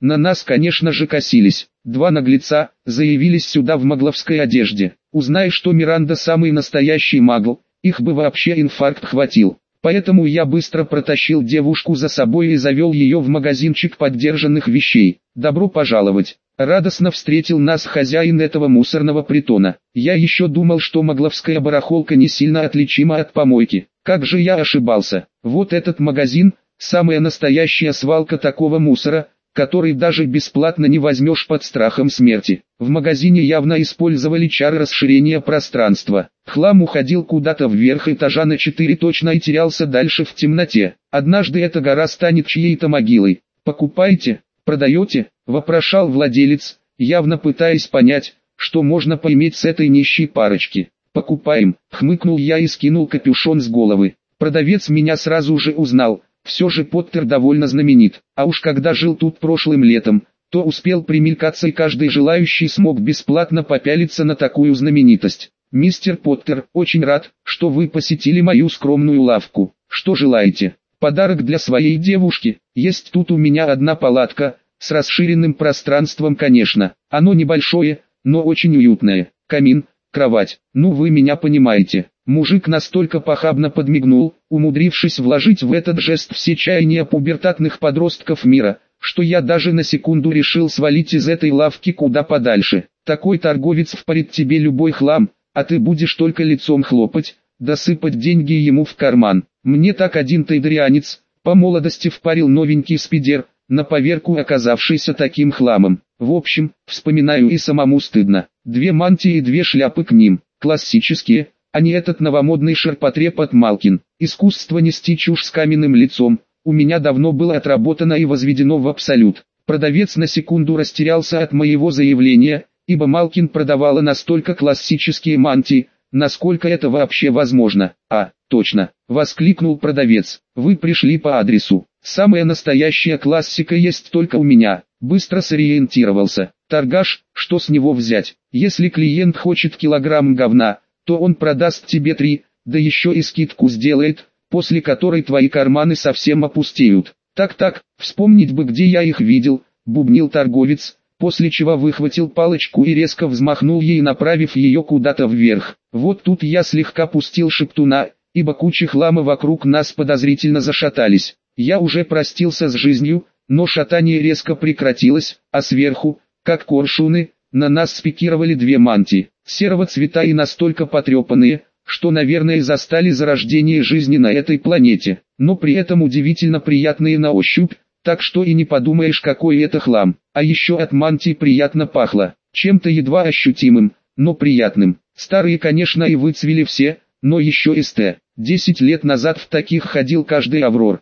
На нас, конечно же, косились. Два наглеца заявились сюда в магловской одежде. Узнай, что Миранда самый настоящий магл, их бы вообще инфаркт хватил. Поэтому я быстро протащил девушку за собой и завел ее в магазинчик поддержанных вещей. Добро пожаловать! Радостно встретил нас хозяин этого мусорного притона. Я еще думал, что магловская барахолка не сильно отличима от помойки. Как же я ошибался. Вот этот магазин – самая настоящая свалка такого мусора, который даже бесплатно не возьмешь под страхом смерти. В магазине явно использовали чары расширения пространства. Хлам уходил куда-то вверх этажа на 4 точно и терялся дальше в темноте. Однажды эта гора станет чьей-то могилой. «Покупаете? Продаете?» – вопрошал владелец, явно пытаясь понять, что можно поиметь с этой нищей парочки. «Покупаем», – хмыкнул я и скинул капюшон с головы. Продавец меня сразу же узнал. Все же Поттер довольно знаменит, а уж когда жил тут прошлым летом, то успел примелькаться и каждый желающий смог бесплатно попялиться на такую знаменитость. «Мистер Поттер, очень рад, что вы посетили мою скромную лавку. Что желаете? Подарок для своей девушки? Есть тут у меня одна палатка, с расширенным пространством, конечно. Оно небольшое, но очень уютное. Камин, кровать, ну вы меня понимаете». Мужик настолько похабно подмигнул, умудрившись вложить в этот жест все чаяния пубертатных подростков мира, что я даже на секунду решил свалить из этой лавки куда подальше. Такой торговец впарит тебе любой хлам, а ты будешь только лицом хлопать, досыпать деньги ему в карман. Мне так один тайдрианец по молодости впарил новенький спидер, на поверку оказавшийся таким хламом. В общем, вспоминаю и самому стыдно. 2 мантии и 2 шляпы к ним, классические, а не этот новомодный ширпотреб от Малкин. Искусство нести чушь с каменным лицом у меня давно было отработано и возведено в абсолют. Продавец на секунду растерялся от моего заявления, ибо Малкин продавала настолько классические мантии, насколько это вообще возможно. «А, точно!» — воскликнул продавец. «Вы пришли по адресу. Самая настоящая классика есть только у меня». Быстро сориентировался. «Торгаш, что с него взять? Если клиент хочет килограмм говна, то он продаст тебе 3, да еще и скидку сделает, после которой твои карманы совсем опустеют». «Так, вспомнить бы, где я их видел», — бубнил торговец, после чего выхватил палочку и резко взмахнул ей, направив ее куда-то вверх. Вот тут я слегка пустил шептуна, ибо кучи хлама вокруг нас подозрительно зашатались. Я уже простился с жизнью, но шатание резко прекратилось, а сверху, как коршуны, на нас спикировали 2 мантии, серого цвета и настолько потрепанные, что, наверное, застали зарождение жизни на этой планете, но при этом удивительно приятные на ощупь, так что и не подумаешь, какой это хлам. А еще от мантий приятно пахло, чем-то едва ощутимым, но приятным. Старые, конечно, и выцвели все, но еще СТ. 10 лет назад в таких ходил каждый аврор.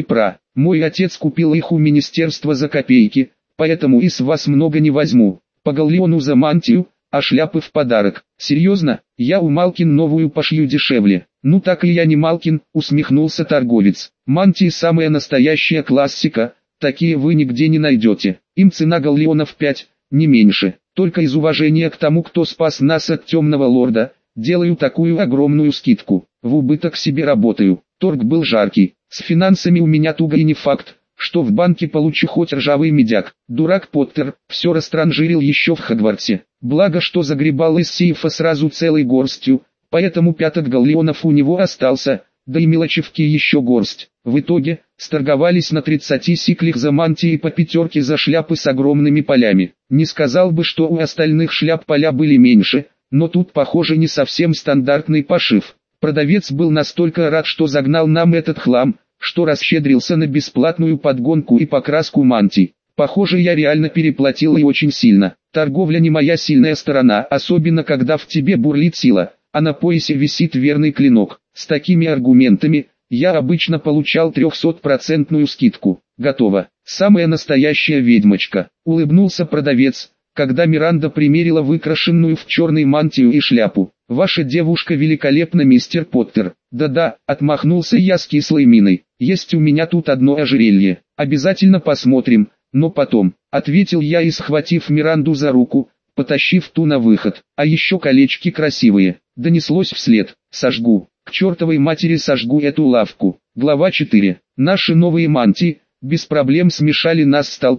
Мой отец купил их у министерства за копейки, поэтому и с вас много не возьму. По галлеону за мантию, а шляпы в подарок. Серьезно, я у Малкин новую пошью дешевле. Ну так и я не Малкин, усмехнулся торговец. Мантии самая настоящая классика, такие вы нигде не найдете. Им цена галлеонов 5, не меньше. Только из уважения к тому, кто спас нас от темного лорда, делаю такую огромную скидку. В убыток себе работаю. Торг был жаркий. С финансами у меня туго и не факт, что в банке получу хоть ржавый медяк. Дурак Поттер, все растранжирил еще в Хогвартсе. Благо, что загребал из сейфа сразу целой горстью, поэтому 5 галлеонов у него остался, да и мелочевки еще горсть. В итоге, сторговались на 30 сиклях за мантии и по 5 за шляпы с огромными полями. Не сказал бы, что у остальных шляп поля были меньше, но тут, похоже, не совсем стандартный пошив. Продавец был настолько рад, что загнал нам этот хлам, что расщедрился на бесплатную подгонку и покраску мантий. Похоже, я реально переплатил и очень сильно. Торговля не моя сильная сторона, особенно когда в тебе бурлит сила, а на поясе висит верный клинок. С такими аргументами, я обычно получал 300% скидку. Готово. Самая настоящая ведьмочка. Улыбнулся продавец, когда Миранда примерила выкрашенную в черный мантию и шляпу. «Ваша девушка великолепна, мистер Поттер». «Да-да», отмахнулся я с кислой миной. «Есть у меня тут одно ожерелье. Обязательно посмотрим, но потом», ответил я и, схватив Миранду за руку, потащив ту на выход. «А еще колечки красивые», донеслось вслед. «Сожгу. К чертовой матери сожгу эту лавку». Глава 4. Наши новые мантии без проблем смешали нас с толпой.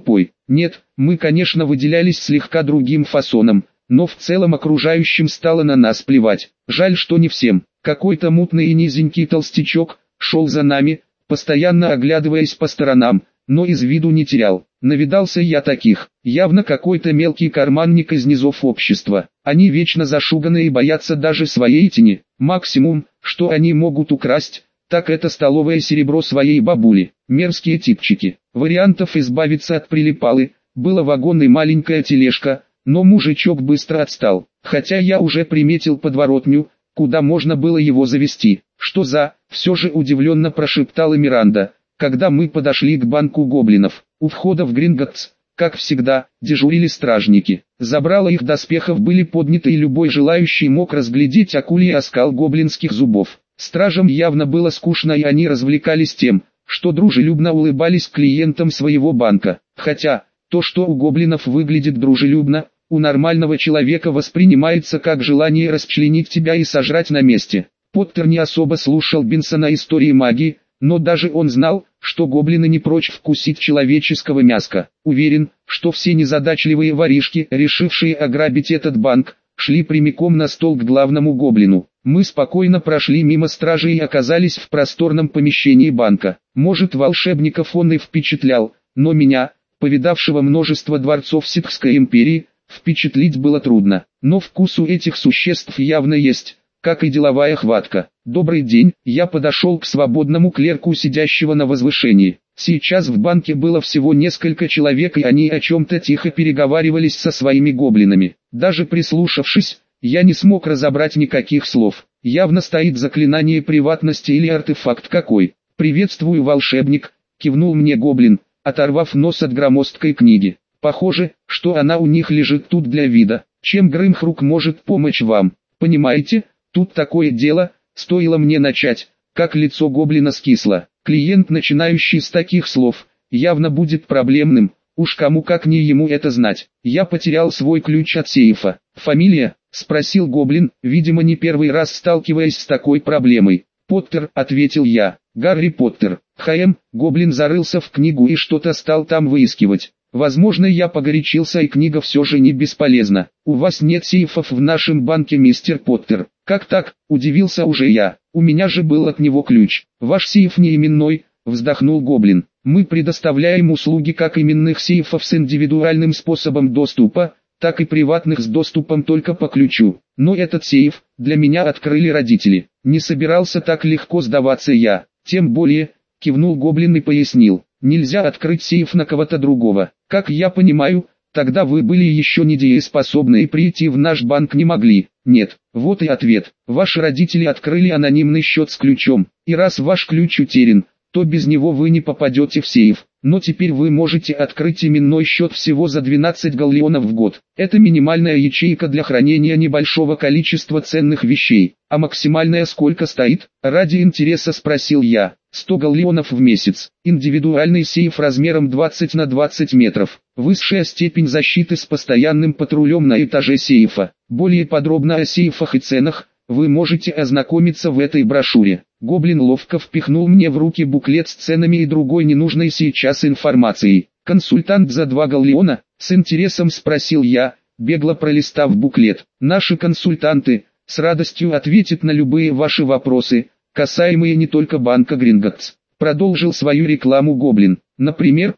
Нет, мы конечно выделялись слегка другим фасоном, но в целом окружающим стало на нас плевать. Жаль, что не всем. Какой-то мутный и низенький толстячок шел за нами, постоянно оглядываясь по сторонам, но из виду не терял. Навидался я таких, явно какой-то мелкий карманник из низов общества. Они вечно зашуганы и боятся даже своей тени. Максимум, что они могут украсть, так это столовое серебро своей бабули. Мерзкие типчики. Вариантов избавиться от прилипалы было: вагон и маленькая тележка, но мужичок быстро отстал. Хотя я уже приметил подворотню, куда можно было его завести. Что за, все же удивленно прошептала Миранда, когда мы подошли к банку гоблинов. У входа в Гринготтс, как всегда, дежурили стражники. Забрала их доспехов были подняты, и любой желающий мог разглядеть акулий оскал гоблинских зубов. Стражам явно было скучно, и они развлекались тем, что дружелюбно улыбались клиентам своего банка. Хотя, то, что у гоблинов выглядит дружелюбно, у нормального человека воспринимается как желание расчленить тебя и сожрать на месте. Поттер не особо слушал Бинсона истории магии, но даже он знал, что гоблины не прочь вкусить человеческого мяска. Уверен, что все незадачливые воришки, решившие ограбить этот банк, шли прямиком на стол к главному гоблину. Мы спокойно прошли мимо стражи и оказались в просторном помещении банка. Может, волшебников он и впечатлял, но меня, повидавшего множество дворцов Ситхской империи, впечатлить было трудно. Но вкус у этих существ явно есть, как и деловая хватка. «Добрый день», я подошел к свободному клерку, сидящего на возвышении. Сейчас в банке было всего несколько человек, и они о чем-то тихо переговаривались со своими гоблинами. Даже прислушавшись, я не смог разобрать никаких слов. Явно стоит заклинание приватности или артефакт какой. «Приветствую, волшебник», кивнул мне гоблин, оторвав нос от громоздкой книги. «Похоже, что она у них лежит тут для вида. Чем Грымхрук может помочь вам? Понимаете, тут такое дело». Стоило мне начать, как лицо гоблина скисло. Клиент, начинающий с таких слов, явно будет проблемным, уж кому как не ему это знать. Я потерял свой ключ от сейфа. «Фамилия?» — спросил гоблин, видимо не первый раз сталкиваясь с такой проблемой. «Поттер», — ответил я. «Гарри Поттер». Гоблин зарылся в книгу и что-то стал там выискивать. Возможно, я погорячился, и книга все же не бесполезна. «У вас нет сейфов в нашем банке, мистер Поттер». «Как так?» – удивился уже я. «У меня же был от него ключ». «Ваш сейф не именной», – вздохнул гоблин. «Мы предоставляем услуги как именных сейфов с индивидуальным способом доступа, так и приватных с доступом только по ключу. Но этот сейф для меня открыли родители. Не собирался так легко сдаваться я. Тем более», – кивнул гоблин и пояснил, – «нельзя открыть сейф на кого-то другого. Как я понимаю, тогда вы были еще недееспособны и прийти в наш банк не могли». «Нет». Вот и ответ. Ваши родители открыли анонимный счет с ключом, и раз ваш ключ утерян, то без него вы не попадете в сейф. Но теперь вы можете открыть именной счет всего за 12 галлеонов в год. Это минимальная ячейка для хранения небольшого количества ценных вещей. А максимальная сколько стоит? Ради интереса спросил я. 100 галлеонов в месяц. Индивидуальный сейф размером 20 на 20 метров. Высшая степень защиты с постоянным патрулем на этаже сейфа. Более подробно о сейфах и ценах вы можете ознакомиться в этой брошюре. Гоблин ловко впихнул мне в руки буклет с ценами и другой ненужной сейчас информацией. «Консультант за 2 галлеона?» — с интересом спросил я, бегло пролистав буклет. «Наши консультанты с радостью ответят на любые ваши вопросы, касаемые не только банка Гринготтс». Продолжил свою рекламу гоблин. Например,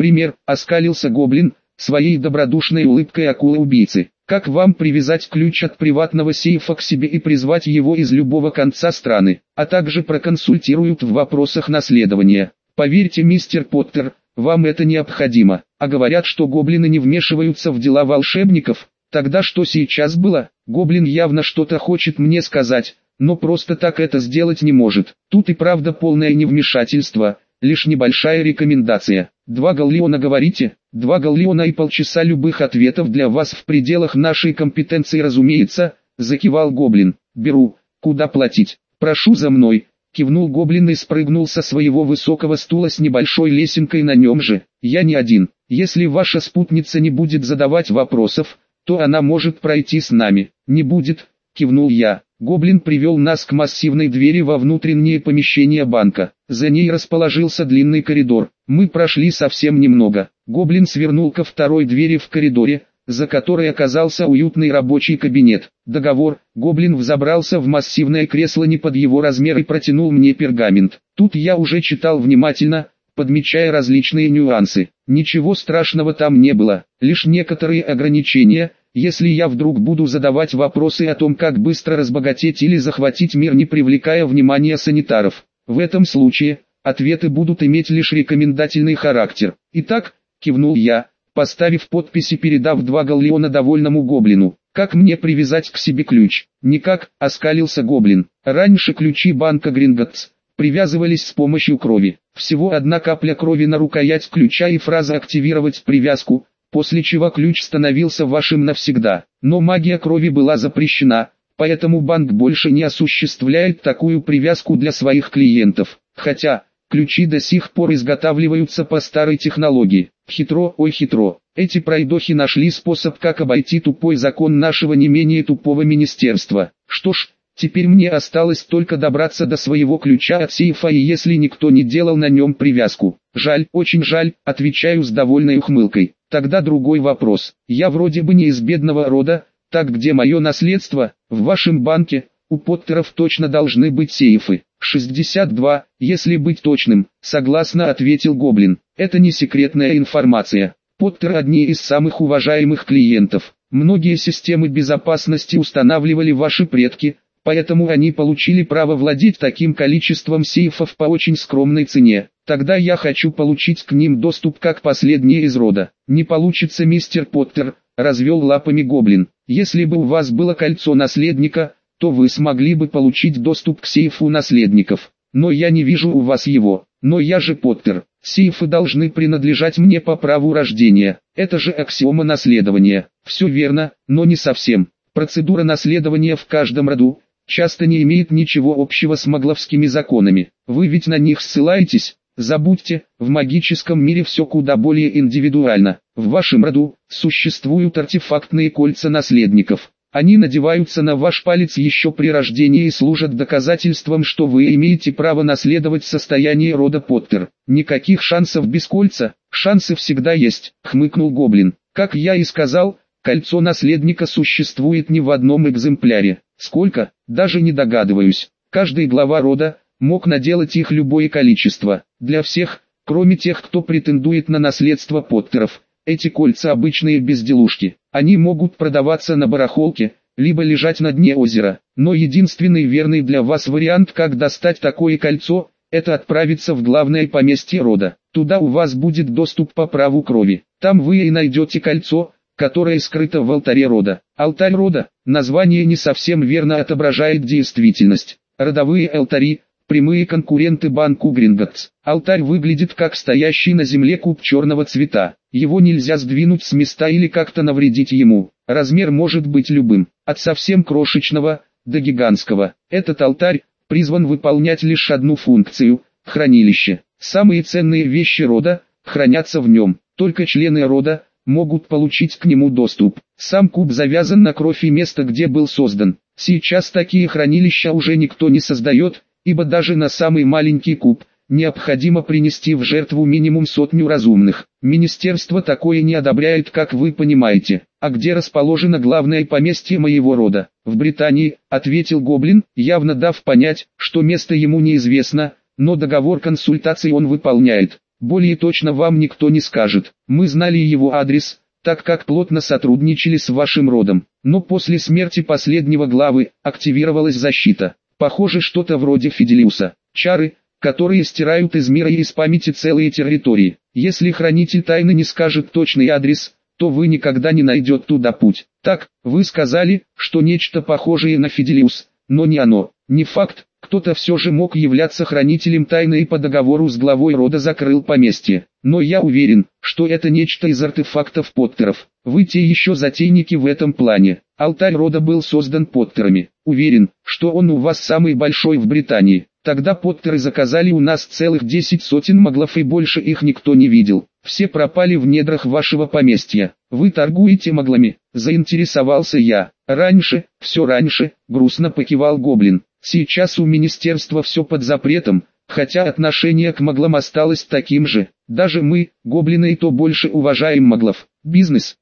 оскалился гоблин своей добродушной улыбкой акулы-убийцы. «Как вам привязать ключ от приватного сейфа к себе и призвать его из любого конца страны, а также проконсультируют в вопросах наследования. Поверьте, мистер Поттер, вам это необходимо. А говорят, что гоблины не вмешиваются в дела волшебников. Тогда что сейчас было? Гоблин явно что-то хочет мне сказать, но просто так это сделать не может. Тут и правда полное невмешательство, лишь небольшая рекомендация. 2 галлеона говорите? 2 галлеона и полчаса любых ответов для вас в пределах нашей компетенции, разумеется», — закивал гоблин. «Беру. Куда платить?» «Прошу за мной», — кивнул гоблин и спрыгнул со своего высокого стула с небольшой лесенкой на нем же. «Я не один. Если ваша спутница не будет задавать вопросов, то она может пройти с нами». «Не будет», — кивнул я. Гоблин привел нас к массивной двери во внутреннее помещение банка. За ней расположился длинный коридор. Мы прошли совсем немного. Гоблин свернул ко второй двери в коридоре, за которой оказался уютный рабочий кабинет. Договор. Гоблин взобрался в массивное кресло не под его размер и протянул мне пергамент. Тут я уже читал внимательно, подмечая различные нюансы. Ничего страшного там не было, лишь некоторые ограничения. Если я вдруг буду задавать вопросы о том, как быстро разбогатеть или захватить мир, не привлекая внимания санитаров, в этом случае ответы будут иметь лишь рекомендательный характер. Итак, кивнул я, поставив подпись и передав 2 галлеона довольному гоблину. Как мне привязать к себе ключ? Никак, оскалился гоблин. Раньше ключи банка Гринготтс привязывались с помощью крови. Всего 1 капля крови на рукоять ключа и фраза «активировать привязку», после чего ключ становился вашим навсегда. Но магия крови была запрещена, поэтому банк больше не осуществляет такую привязку для своих клиентов. Хотя, ключи до сих пор изготавливаются по старой технологии. Хитро, ой хитро. Эти пройдохи нашли способ, как обойти тупой закон нашего не менее тупого министерства. Что ж, теперь мне осталось только добраться до своего ключа от сейфа, и если никто не делал на нем привязку. Жаль, очень жаль, отвечаю с довольной ухмылкой. Тогда другой вопрос. Я вроде бы не из бедного рода, так где мое наследство? В вашем банке, у Поттеров точно должны быть сейфы. 62, если быть точным, согласно ответил гоблин. Это не секретная информация. Поттеры одни из самых уважаемых клиентов. Многие системы безопасности устанавливали ваши предки, поэтому они получили право владеть таким количеством сейфов по очень скромной цене. Тогда я хочу получить к ним доступ как последний из рода. Не получится, мистер Поттер, развел лапами гоблин. Если бы у вас было кольцо наследника, то вы смогли бы получить доступ к сейфу наследников. Но я не вижу у вас его. Но я же Поттер. Сейфы должны принадлежать мне по праву рождения. Это же аксиома наследования. Все верно, но не совсем. Процедура наследования в каждом роду часто не имеет ничего общего с магловскими законами. Вы ведь на них ссылаетесь? Забудьте, в магическом мире все куда более индивидуально. В вашем роду существуют артефактные кольца наследников. Они надеваются на ваш палец еще при рождении и служат доказательством, что вы имеете право наследовать состояние рода Поттер. Никаких шансов без кольца. Шансы всегда есть, хмыкнул гоблин. Как я и сказал, кольцо наследника существует не в одном экземпляре. Сколько? Даже не догадываюсь. Каждый глава рода мог наделать их любое количество. Для всех, кроме тех, кто претендует на наследство Поттеров, эти кольца обычные безделушки. Они могут продаваться на барахолке, либо лежать на дне озера. Но единственный верный для вас вариант, как достать такое кольцо, это отправиться в главное поместье рода. Туда у вас будет доступ по праву крови. Там вы и найдете кольцо, которое скрыто в алтаре рода. Алтарь рода, название не совсем верно отображает действительность. Родовые алтари – прямые конкуренты банку Гринготтс. Алтарь выглядит как стоящий на земле куб черного цвета. Его нельзя сдвинуть с места или как-то навредить ему. Размер может быть любым, от совсем крошечного до гигантского. Этот алтарь призван выполнять лишь одну функцию – хранилище. Самые ценные вещи рода хранятся в нем. Только члены рода могут получить к нему доступ. Сам куб завязан на кровь и место, где был создан. Сейчас такие хранилища уже никто не создает, ибо даже на самый маленький куб необходимо принести в жертву минимум 100 разумных. Министерство такое не одобряет, как вы понимаете. А где расположено главное поместье моего рода? В Британии, ответил гоблин, явно дав понять, что место ему неизвестно, но договор консультаций он выполняет. Более точно вам никто не скажет. Мы знали его адрес, так как плотно сотрудничали с вашим родом. Но после смерти последнего главы активировалась защита. Похоже, что-то вроде Фиделиуса. Чары, которые стирают из мира и из памяти целые территории. Если хранитель тайны не скажет точный адрес, то вы никогда не найдете туда путь. Так, вы сказали, что нечто похожее на Фиделиус, но не оно. Не факт, кто-то все же мог являться хранителем тайны и по договору с главой рода закрыл поместье. Но я уверен, что это нечто из артефактов Поттеров. Вы те еще затейники в этом плане. Алтарь рода был создан Поттерами. Уверен, что он у вас самый большой в Британии. Тогда Поттеры заказали у нас целых 10 сотен маглов, и больше их никто не видел. Все пропали в недрах вашего поместья. Вы торгуете маглами? Заинтересовался я. Раньше, все раньше, грустно покивал гоблин. Сейчас у министерства все под запретом, хотя отношение к маглам осталось таким же. Даже мы, гоблины, и то больше уважаем маглов. Бизнес,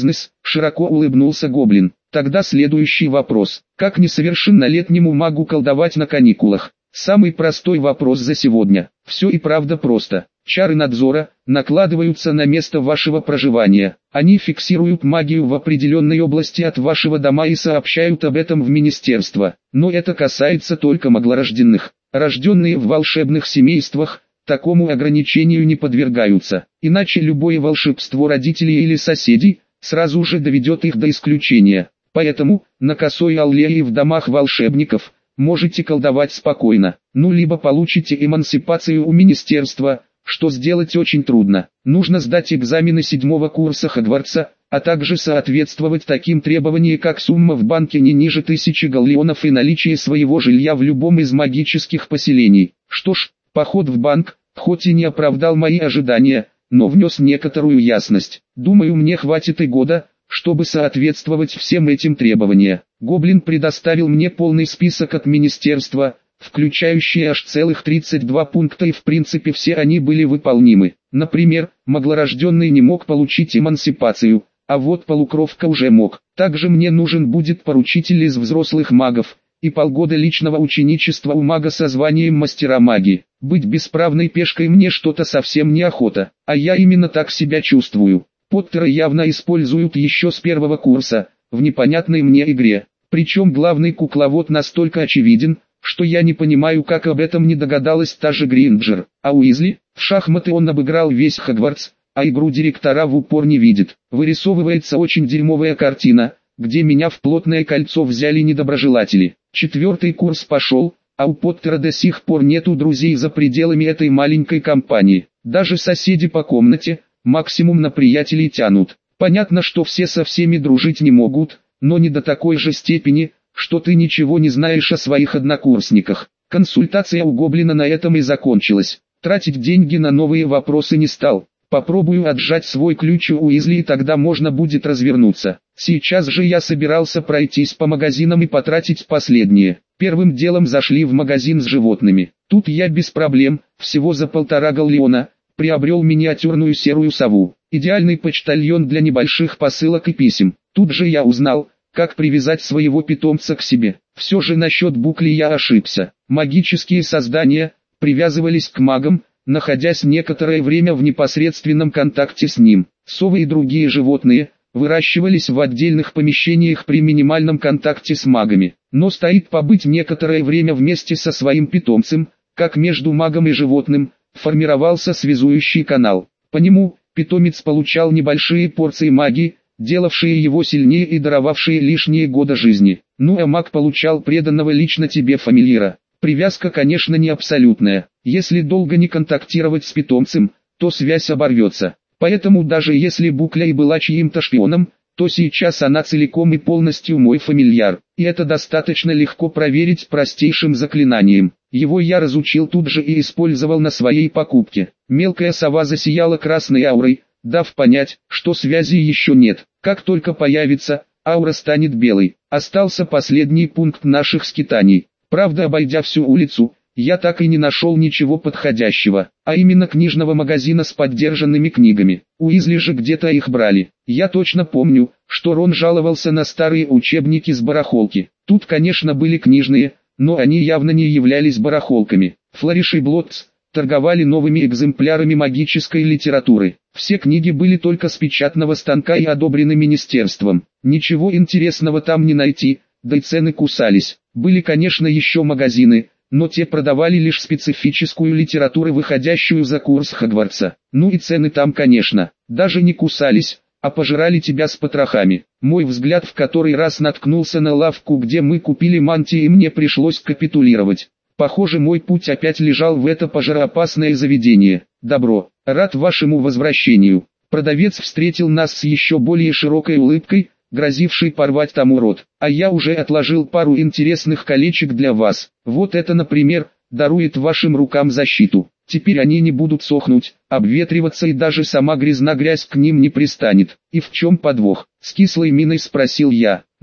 широко улыбнулся гоблин. Тогда следующий вопрос. Как несовершеннолетнему магу колдовать на каникулах? Самый простой вопрос за сегодня. Все и правда просто. Чары надзора накладываются на место вашего проживания. Они фиксируют магию в определенной области от вашего дома и сообщают об этом в министерство. Но это касается только маглорожденных. Рожденные в волшебных семействах такому ограничению не подвергаются. Иначе любое волшебство родителей или соседей сразу же доведет их до исключения. Поэтому, на Косой Аллее в домах волшебников, можете колдовать спокойно. Либо получите эмансипацию у министерства, что сделать очень трудно. Нужно сдать экзамены 7-го курса Хогвартса, а также соответствовать таким требованиям, как сумма в банке не ниже 1000 галлеонов и наличие своего жилья в любом из магических поселений. Что ж, поход в банк, хоть и не оправдал мои ожидания, но внес некоторую ясность. Думаю, мне хватит и года, чтобы соответствовать всем этим требованиям. Гоблин предоставил мне полный список от министерства, включающий аж целых 32 пункта, и в принципе все они были выполнимы. Например, маглорожденный не мог получить эмансипацию, а вот полукровка уже мог. Также мне нужен будет поручитель из взрослых магов, и полгода личного ученичества у мага со званием мастера магии. Быть бесправной пешкой мне что-то совсем неохота, а я именно так себя чувствую. Поттера явно используют еще с 1-го курса, в непонятной мне игре. Причем главный кукловод настолько очевиден, что я не понимаю, как об этом не догадалась та же Гринджер. А Уизли, в шахматы он обыграл весь Хогвартс, а игру директора в упор не видит. Вырисовывается очень дерьмовая картина, где меня в плотное кольцо взяли недоброжелатели. 4-й курс пошел, а у Поттера до сих пор нету друзей за пределами этой маленькой компании. Даже соседи по комнате, максимум на приятелей тянут. Понятно, что все со всеми дружить не могут, но не до такой же степени, что ты ничего не знаешь о своих однокурсниках. Консультация у гоблина на этом и закончилась. Тратить деньги на новые вопросы не стал. Попробую отжать свой ключ у Уизли, и тогда можно будет развернуться. Сейчас же я собирался пройтись по магазинам и потратить последние. Первым делом зашли в магазин с животными. Тут я без проблем, всего за 1,5 галлеона, приобрел миниатюрную серую сову. Идеальный почтальон для небольших посылок и писем. Тут же я узнал, как привязать своего питомца к себе. Все же насчет букли я ошибся. Магические создания привязывались к магам, находясь некоторое время в непосредственном контакте с ним. Совы и другие животные выращивались в отдельных помещениях при минимальном контакте с магами. Но стоит побыть некоторое время вместе со своим питомцем, как между магом и животным формировался связующий канал. По нему питомец получал небольшие порции магии, делавшие его сильнее и даровавшие лишние годы жизни. А маг получал преданного лично тебе фамильяра. Привязка, конечно, не абсолютная. Если долго не контактировать с питомцем, то связь оборвется. Поэтому даже если Букля и была чьим-то шпионом, то сейчас она целиком и полностью мой фамильяр. И это достаточно легко проверить простейшим заклинанием. Его я разучил тут же и использовал на своей покупке. Мелкая сова засияла красной аурой, дав понять, что связи еще нет. Как только появится, аура станет белой. Остался последний пункт наших скитаний. Правда, обойдя всю улицу, я так и не нашел ничего подходящего, а именно книжного магазина с поддержанными книгами. Уизли же где-то их брали. Я точно помню, что Рон жаловался на старые учебники с барахолки. Тут, конечно, были книжные, но они явно не являлись барахолками. Флориш и Блотц торговали новыми экземплярами магической литературы. Все книги были только с печатного станка и одобрены министерством. Ничего интересного там не найти, да и цены кусались. Были, конечно, еще магазины, но те продавали лишь специфическую литературу, выходящую за курс Хогвартса. И цены там, конечно, даже не кусались, а пожирали тебя с потрохами. Мой взгляд в который раз наткнулся на лавку, где мы купили мантии, и мне пришлось капитулировать. Похоже, мой путь опять лежал в это пожароопасное заведение. Добро, рад вашему возвращению. Продавец встретил нас с еще более широкой улыбкой, грозивший порвать тому рот. А я уже отложил пару интересных колечек для вас. Вот это, например, дарует вашим рукам защиту. Теперь они не будут сохнуть, обветриваться, и даже сама грязь к ним не пристанет. И в чем подвох? С кислой миной спросил я.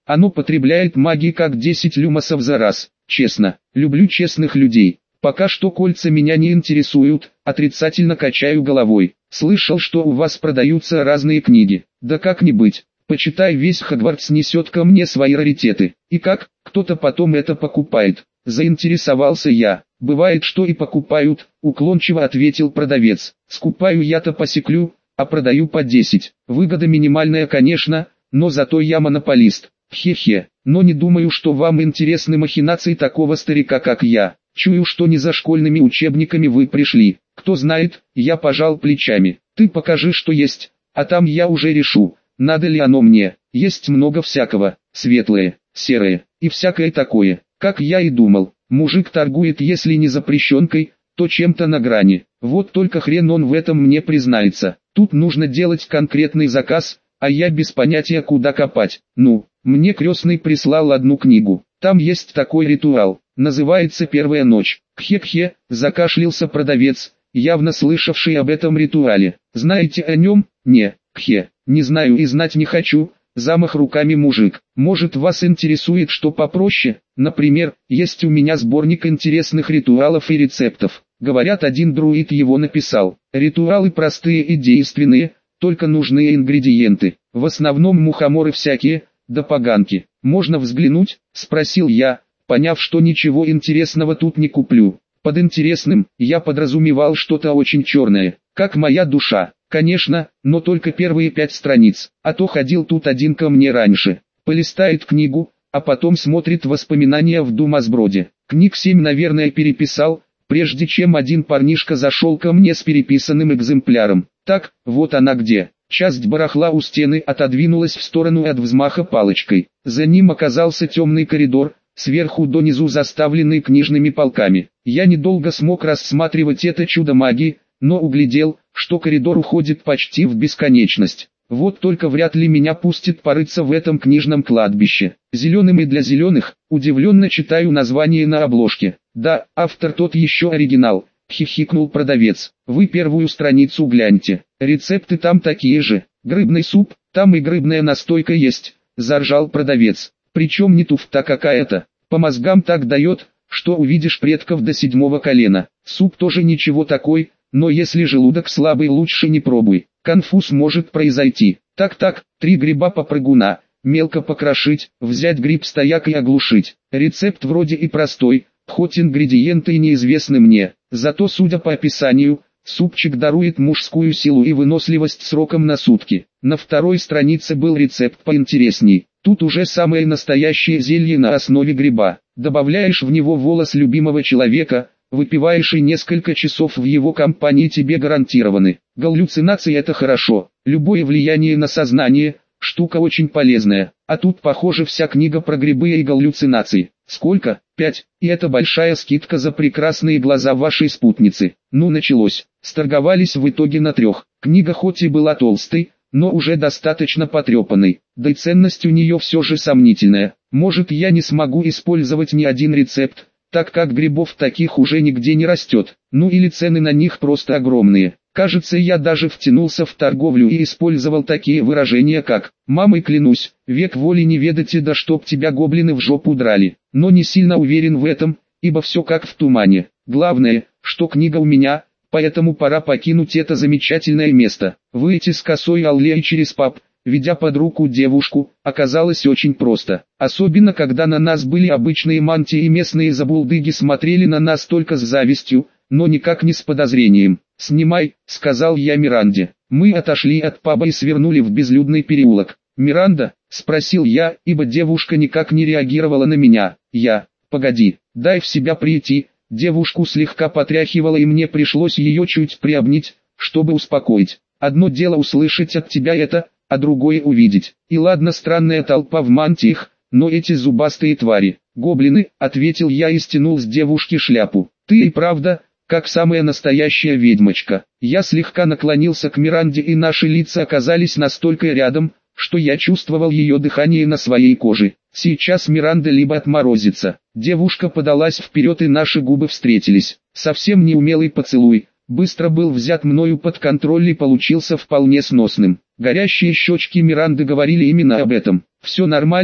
Оно потребляет магии как 10 люмосов за раз. Честно, люблю честных людей. Пока что кольца меня не интересуют, отрицательно качаю головой. Слышал, что у вас продаются разные книги. Да как не быть. Почитай, весь Хогвартс несет ко мне свои раритеты. И как, кто-то потом это покупает. Заинтересовался я. Бывает, что и покупают, уклончиво ответил продавец. Скупаю я-то по секлю, а продаю по 10. Выгода минимальная, конечно, но зато я монополист. Хе-хе, но не думаю, что вам интересны махинации такого старика, как я. Чую, что не за школьными учебниками вы пришли. Кто знает, я пожал плечами. Ты покажи, что есть, а там я уже решу, надо ли оно мне. Есть много всякого, светлое, серое и всякое такое. Как я и думал, мужик торгует, если не запрещенкой, то чем-то на грани. Вот только хрен он в этом мне признается. Тут нужно делать конкретный заказ, а я без понятия, куда копать. Ну, мне крестный прислал одну книгу. Там есть такой ритуал, называется «Первая ночь». Кхе-кхе, закашлялся продавец, явно слышавший об этом ритуале. Знаете о нем? Не, кхе, не знаю и знать не хочу. Замах руками мужик. Может, вас интересует что попроще? Например, есть у меня сборник интересных ритуалов и рецептов. Говорят, один друид его написал. Ритуалы простые и действенные, только нужны ингредиенты. В основном мухоморы всякие, да поганки. Можно взглянуть? Спросил я, поняв, что ничего интересного тут не куплю. Под интересным я подразумевал что-то очень черное, как моя душа. Конечно, но только первые 5 страниц, а то ходил тут один ко мне раньше. Полистает книгу, а потом смотрит воспоминания в думасброде. Книг 7, наверное, переписал, прежде чем один парнишка зашел ко мне с переписанным экземпляром. Так, вот она где. Часть барахла у стены отодвинулась в сторону от взмаха палочкой. За ним оказался темный коридор, сверху донизу заставленный книжными полками. Я недолго смог рассматривать это чудо магии, но углядел, что коридор уходит почти в бесконечность. Вот только вряд ли меня пустят порыться в этом книжном кладбище. Зеленым и для зеленых, удивленно читаю название на обложке. Да, автор тот еще оригинал, хихикнул продавец. Вы первую страницу гляньте, рецепты там такие же. Грибный суп, там и грибная настойка есть, заржал продавец. Причем не туфта какая-то, по мозгам так дает, что увидишь предков до 7-го колена. Суп тоже ничего такой, но если желудок слабый, лучше не пробуй, конфуз может произойти. Так, 3 гриба-попрыгуна, мелко покрошить, взять гриб-стояк и оглушить. Рецепт вроде и простой, хоть ингредиенты и неизвестны мне, зато судя по описанию, супчик дарует мужскую силу и выносливость сроком на сутки. На второй странице был рецепт поинтересней. Тут уже самое настоящее зелье на основе гриба. Добавляешь в него волос любимого человека, выпиваешь и несколько часов в его компании тебе гарантированы. Галлюцинации это хорошо, любое влияние на сознание, штука очень полезная. А тут похоже вся книга про грибы и галлюцинации. Сколько? 5. И это большая скидка за прекрасные глаза вашей спутницы. Ну началось. Сторговались в итоге на 3. Книга хоть и была толстой, но уже достаточно потрепанной, да и ценность у нее все же сомнительная. Может, я не смогу использовать ни один рецепт, так как грибов таких уже нигде не растет, ну или цены на них просто огромные. Кажется, я даже втянулся в торговлю и использовал такие выражения как «мамой клянусь, век воли не ведайте, да чтоб тебя гоблины в жопу драли». Но не сильно уверен в этом, ибо все как в тумане. Главное, что книга у меня, поэтому пора покинуть это замечательное место. Выйти с косой аллеей через паб, ведя под руку девушку, оказалось очень просто. Особенно когда на нас были обычные мантии и местные забулдыги смотрели на нас только с завистью, но никак не с подозрением. «Снимай», — сказал я Миранде. Мы отошли от паба и свернули в безлюдный переулок. «Миранда?» — спросил я, ибо девушка никак не реагировала на меня. «Погоди, дай в себя прийти». Девушку слегка потряхивало и мне пришлось ее чуть приобнять, чтобы успокоить. Одно дело услышать от тебя это, а другое увидеть. И ладно, странная толпа в мантиях, но эти зубастые твари, гоблины, ответил я и стянул с девушки шляпу. Ты и правда, как самая настоящая ведьмочка. Я слегка наклонился к Миранде и наши лица оказались настолько рядом, что я чувствовал ее дыхание на своей коже. Сейчас Миранда либо отморозится. Девушка подалась вперед и наши губы встретились. Совсем неумелый поцелуй. Быстро был взят мною под контроль и получился вполне сносным. Горящие щечки Миранды говорили именно об этом. «Все нормально?» —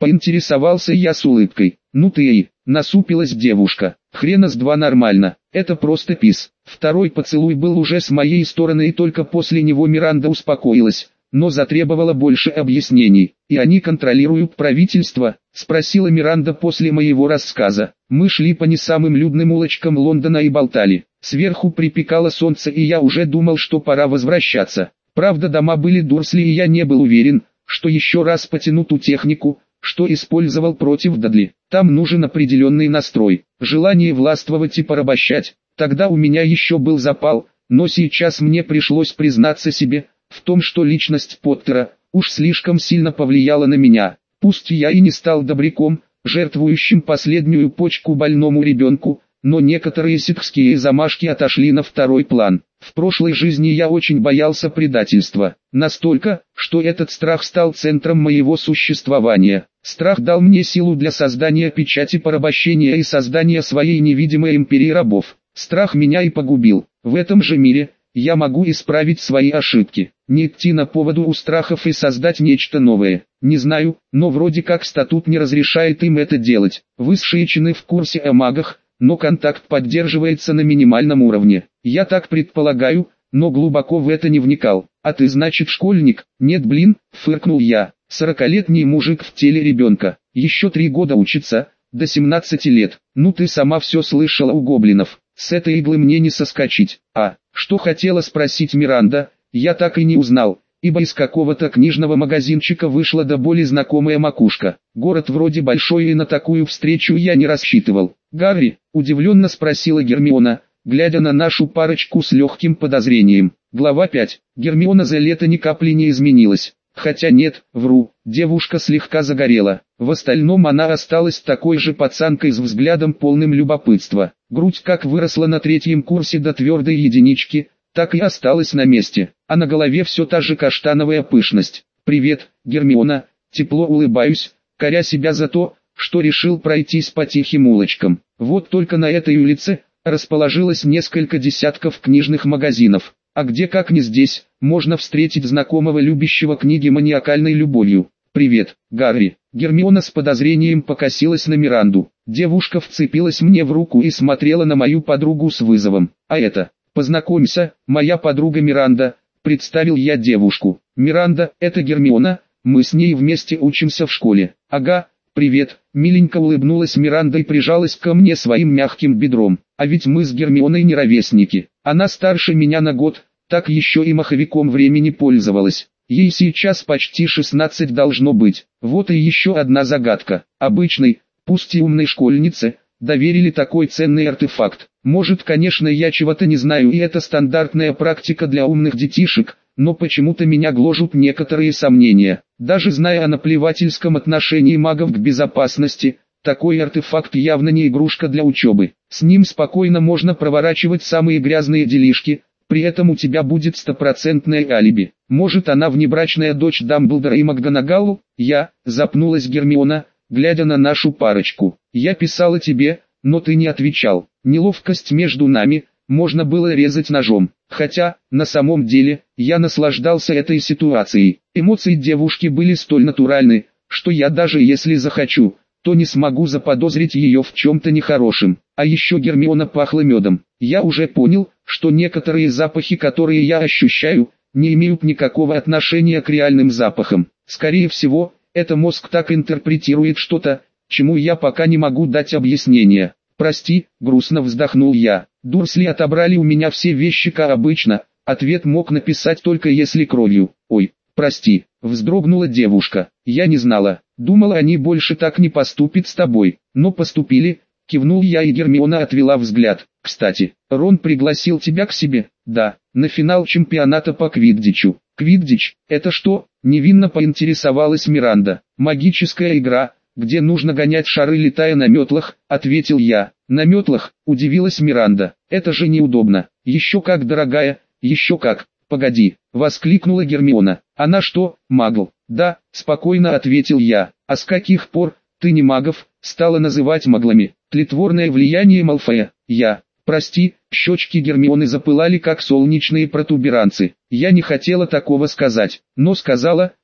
Поинтересовался я с улыбкой. Ну ты и, насупилась девушка. Хрена с два нормально, это просто пис. Второй поцелуй был уже с моей стороны и только после него Миранда успокоилась, но затребовала больше объяснений. «И они контролируют правительство?» – спросила Миранда после моего рассказа. Мы шли по не самым людным улочкам Лондона и болтали. Сверху припекало солнце и я уже думал, что пора возвращаться. Правда, дома были Дурсли и я не был уверен, что еще раз потяну ту технику, что использовал против Дадли. Там нужен определенный настрой, желание властвовать и порабощать. Тогда у меня еще был запал, но сейчас мне пришлось признаться себе в том, что личность Поттера уж слишком сильно повлияла на меня. Пусть я и не стал добряком, жертвующим последнюю почку больному ребенку, но некоторые ситхские замашки отошли на второй план. В прошлой жизни я очень боялся предательства, настолько, что этот страх стал центром моего существования. Страх дал мне силу для создания печати порабощения и создания своей невидимой империи рабов. Страх меня и погубил. В этом же мире я могу исправить свои ошибки, не идти на поводу у страхов и создать нечто новое. Не знаю, но вроде как статут не разрешает им это делать. Высшие чины в курсе о магах, но контакт поддерживается на минимальном уровне. Я так предполагаю, но глубоко в это не вникал. А ты значит школьник? Нет блин, фыркнул я. 40-летний мужик в теле ребенка. Еще 3 года учится, до 17 лет. Ну ты сама все слышала у гоблинов. С этой иглы мне не соскочить. А, что хотела спросить Миранда, я так и не узнал, ибо из какого-то книжного магазинчика вышла до боли знакомая макушка. Город вроде большой и на такую встречу я не рассчитывал. «Гарри?» – удивленно спросила Гермиона, глядя на нашу парочку с легким подозрением. Глава 5. Гермиона за лето ни капли не изменилась. Хотя нет, вру, девушка слегка загорела. В остальном она осталась такой же пацанкой с взглядом полным любопытства. Грудь как выросла на 3-м курсе до твердой единички, так и осталась на месте. А на голове все та же каштановая пышность. «Привет, Гермиона», тепло улыбаюсь, коря себя за то, что решил пройтись по тихим улочкам. Вот только на этой улице расположилось несколько десятков книжных магазинов. А где как не здесь, можно встретить знакомого, любящего книги маниакальной любовью. «Привет, Гарри». Гермиона с подозрением покосилась на Миранду. Девушка вцепилась мне в руку и смотрела на мою подругу с вызовом. «А это, познакомься, моя подруга Миранда», — представил я девушку. «Миранда, это Гермиона, мы с ней вместе учимся в школе». «Ага, привет», — миленько улыбнулась Миранда и прижалась ко мне своим мягким бедром. «А ведь мы с Гермионой не ровесники. Она старше меня на год, так еще и маховиком времени пользовалась. Ей сейчас почти 16 должно быть. Вот и еще одна загадка. Обычной, пусть и умной школьнице, доверили такой ценный артефакт. Может, конечно, я чего-то не знаю и это стандартная практика для умных детишек, но почему-то меня гложут некоторые сомнения. Даже зная о наплевательском отношении магов к безопасности, такой артефакт явно не игрушка для учебы. С ним спокойно можно проворачивать самые грязные делишки, при этом у тебя будет стопроцентное алиби. Может, она внебрачная дочь Дамблдора и МакГонагалл? Запнулась Гермиона, глядя на нашу парочку. Я писала тебе, но ты не отвечал. Неловкость между нами можно было резать ножом. Хотя, на самом деле, я наслаждался этой ситуацией. Эмоции девушки были столь натуральны, что я даже если захочу, то не смогу заподозрить ее в чем-то нехорошем. А еще Гермиона пахла медом. Я уже понял, что некоторые запахи, которые я ощущаю, не имеют никакого отношения к реальным запахам. Скорее всего, это мозг так интерпретирует что-то, чему я пока не могу дать объяснение. «Прости», — грустно вздохнул я. «Дурсли отобрали у меня все вещи, как обычно». Ответ мог написать только если кровью. «Ой, прости», — вздрогнула девушка. «Я не знала. Думала, они больше так не поступят с тобой. Но поступили», — кивнул я и Гермиона отвела взгляд. «Кстати, Рон пригласил тебя к себе?» «Да, на финал чемпионата по квиддичу». «Квиддич, это что?» — невинно поинтересовалась Миранда. «Магическая игра, где нужно гонять шары, летая на метлах», — ответил я. «На метлах?» — удивилась Миранда. «Это же неудобно». «Еще как, дорогая, еще как». «Погоди», — воскликнула Гермиона. «Она что, магл?» «Да», — спокойно ответил я. «А с каких пор ты не магов стала называть маглами?» «Тлетворное влияние Малфоя». «Прости», щечки Гермионы запылали как солнечные протуберанцы. «Я не хотела такого сказать, но сказала,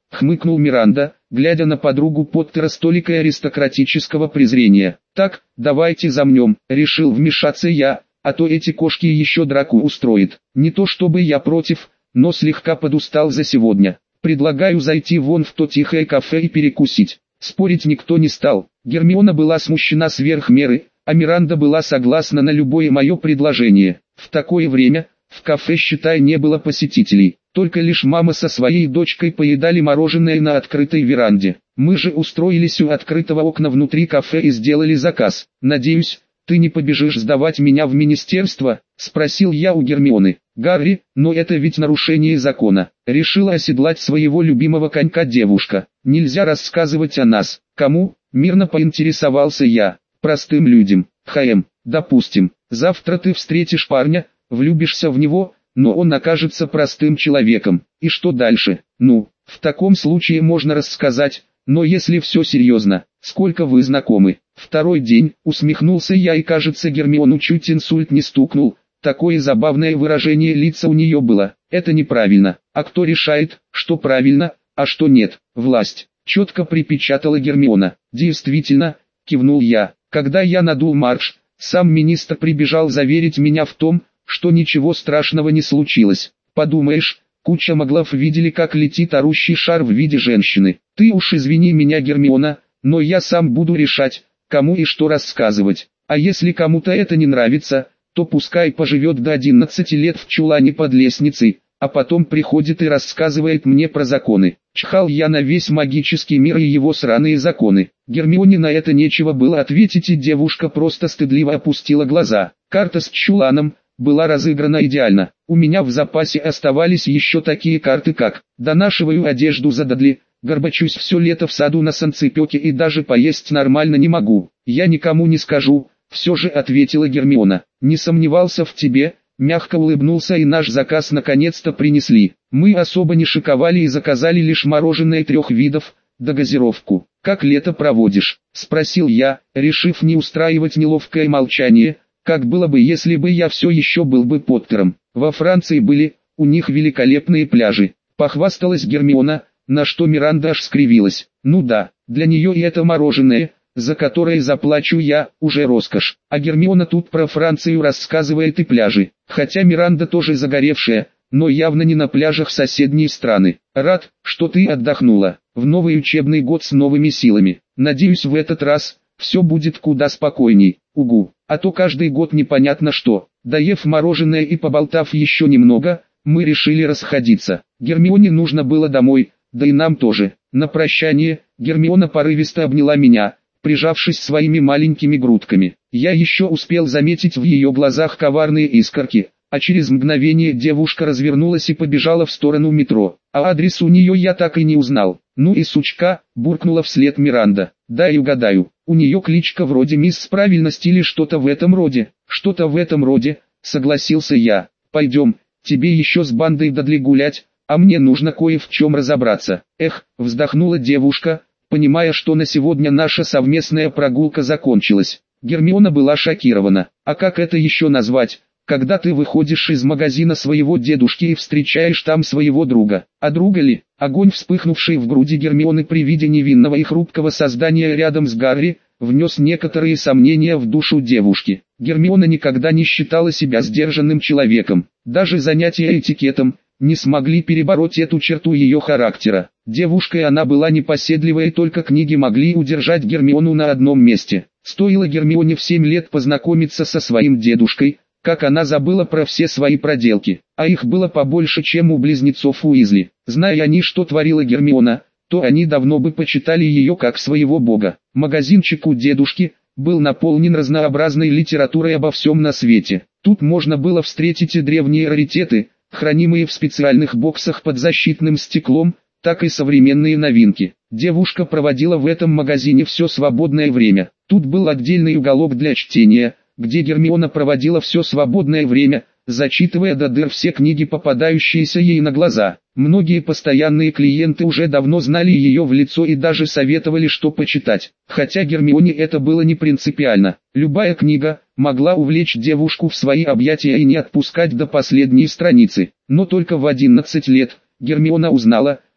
хмыкнул Миранда, глядя на подругу Поттера с толикой аристократического презрения. «Так, давайте замнем», — решил вмешаться я, «а то эти кошки еще драку устроят. Не то чтобы я против, но слегка подустал за сегодня. Предлагаю зайти вон в то тихое кафе и перекусить». Спорить никто не стал. Гермиона была смущена сверх меры, а Миранда была согласна на любое мое предложение. В такое время, в кафе, считай, не было посетителей. Только лишь мама со своей дочкой поедали мороженое на открытой веранде. Мы же устроились у открытого окна внутри кафе и сделали заказ. «Надеюсь, ты не побежишь сдавать меня в министерство?» — спросил я у Гермионы. «Гарри, но это ведь нарушение закона». Решила оседлать своего любимого конька девушка. «Нельзя рассказывать о нас». «Кому?» — мирно поинтересовался я. «Простым людям. Допустим, завтра ты встретишь парня, влюбишься в него, но он окажется простым человеком. И что дальше? Ну, в таком случае можно рассказать, но если все серьезно, сколько вы знакомы?» «Второй день», — усмехнулся я, и кажется, Гермиону чуть инсульт не стукнул. Такое забавное выражение лица у нее было. «Это неправильно. А кто решает, что правильно, а что нет?» «Власть», — четко припечатала Гермиона. «Действительно», — кивнул я. «Когда я надул марш, сам министр прибежал заверить меня в том, что ничего страшного не случилось. Подумаешь, куча маглов видели, как летит орущий шар в виде женщины. Ты уж извини меня, Гермиона, но я сам буду решать, кому и что рассказывать. А если кому-то это не нравится, то пускай поживет до 11 лет в чулане под лестницей, а потом приходит и рассказывает мне про законы». Чхал я на весь магический мир и его сраные законы. Гермионе на это нечего было ответить, и девушка просто стыдливо опустила глаза. Карта с чуланом была разыграна идеально. У меня в запасе оставались еще такие карты, как «Донашиваю одежду за Дадли», «Горбачусь все лето в саду на санцепёке и даже поесть нормально не могу». «Я никому не скажу», — все же ответила Гермиона. «Не сомневался в тебе», — мягко улыбнулся, и наш заказ наконец-то принесли. Мы особо не шиковали и заказали лишь мороженое 3 видов, да газировку. «Как лето проводишь?» — спросил я, решив не устраивать неловкое молчание. Как было бы, если бы я все еще был бы Поттером? «Во Франции были, у них великолепные пляжи», — похвасталась Гермиона, на что Миранда аж скривилась. «Ну да, для нее и это мороженое, за которое заплачу я, уже роскошь». А Гермиона тут про Францию рассказывает и пляжи. Хотя Миранда тоже загоревшая, но явно не на пляжах соседней страны. «Рад, что ты отдохнула. В новый учебный год с новыми силами. Надеюсь, в этот раз все будет куда спокойней. Угу. А то каждый год непонятно что». Доев мороженое и поболтав еще немного, мы решили расходиться. Гермионе нужно было домой, да и нам тоже. На прощание Гермиона порывисто обняла меня, прижавшись своими маленькими грудками. Я еще успел заметить в ее глазах коварные искорки, а через мгновение девушка развернулась и побежала в сторону метро. А адрес у нее я так и не узнал. «Ну и сучка», — буркнула вслед Миранда. «Дай угадаю, у нее кличка вроде мисс Правильность или что-то в этом роде». «Что-то в этом роде», — согласился я. «Пойдем, тебе еще с бандой Дадли гулять, а мне нужно кое в чем разобраться». «Эх», — вздохнула девушка, понимая, что на сегодня наша совместная прогулка закончилась. Гермиона была шокирована. «А как это еще назвать, когда ты выходишь из магазина своего дедушки и встречаешь там своего друга?» «А друга ли?» Огонь, вспыхнувший в груди Гермионы при виде невинного и хрупкого создания рядом с Гарри, внес некоторые сомнения в душу девушки. Гермиона никогда не считала себя сдержанным человеком. Даже занятия этикетом не смогли перебороть эту черту ее характера. Девушкой она была непоседливой, и только книги могли удержать Гермиону на одном месте. Стоило Гермионе в 7 лет познакомиться со своим дедушкой, как она забыла про все свои проделки, а их было побольше, чем у близнецов Уизли. Зная они, что творила Гермиона, то они давно бы почитали ее как своего бога. Магазинчик у дедушки был наполнен разнообразной литературой обо всем на свете. Тут можно было встретить и древние раритеты, хранимые в специальных боксах под защитным стеклом, так и современные новинки. Девушка проводила в этом магазине все свободное время. Тут был отдельный уголок для чтения, где Гермиона проводила все свободное время, зачитывая до дыр все книги, попадающиеся ей на глаза. Многие постоянные клиенты уже давно знали ее в лицо и даже советовали, что почитать. Хотя Гермионе это было не принципиально. Любая книга могла увлечь девушку в свои объятия и не отпускать до последней страницы. Но только в 11 лет Гермиона узнала,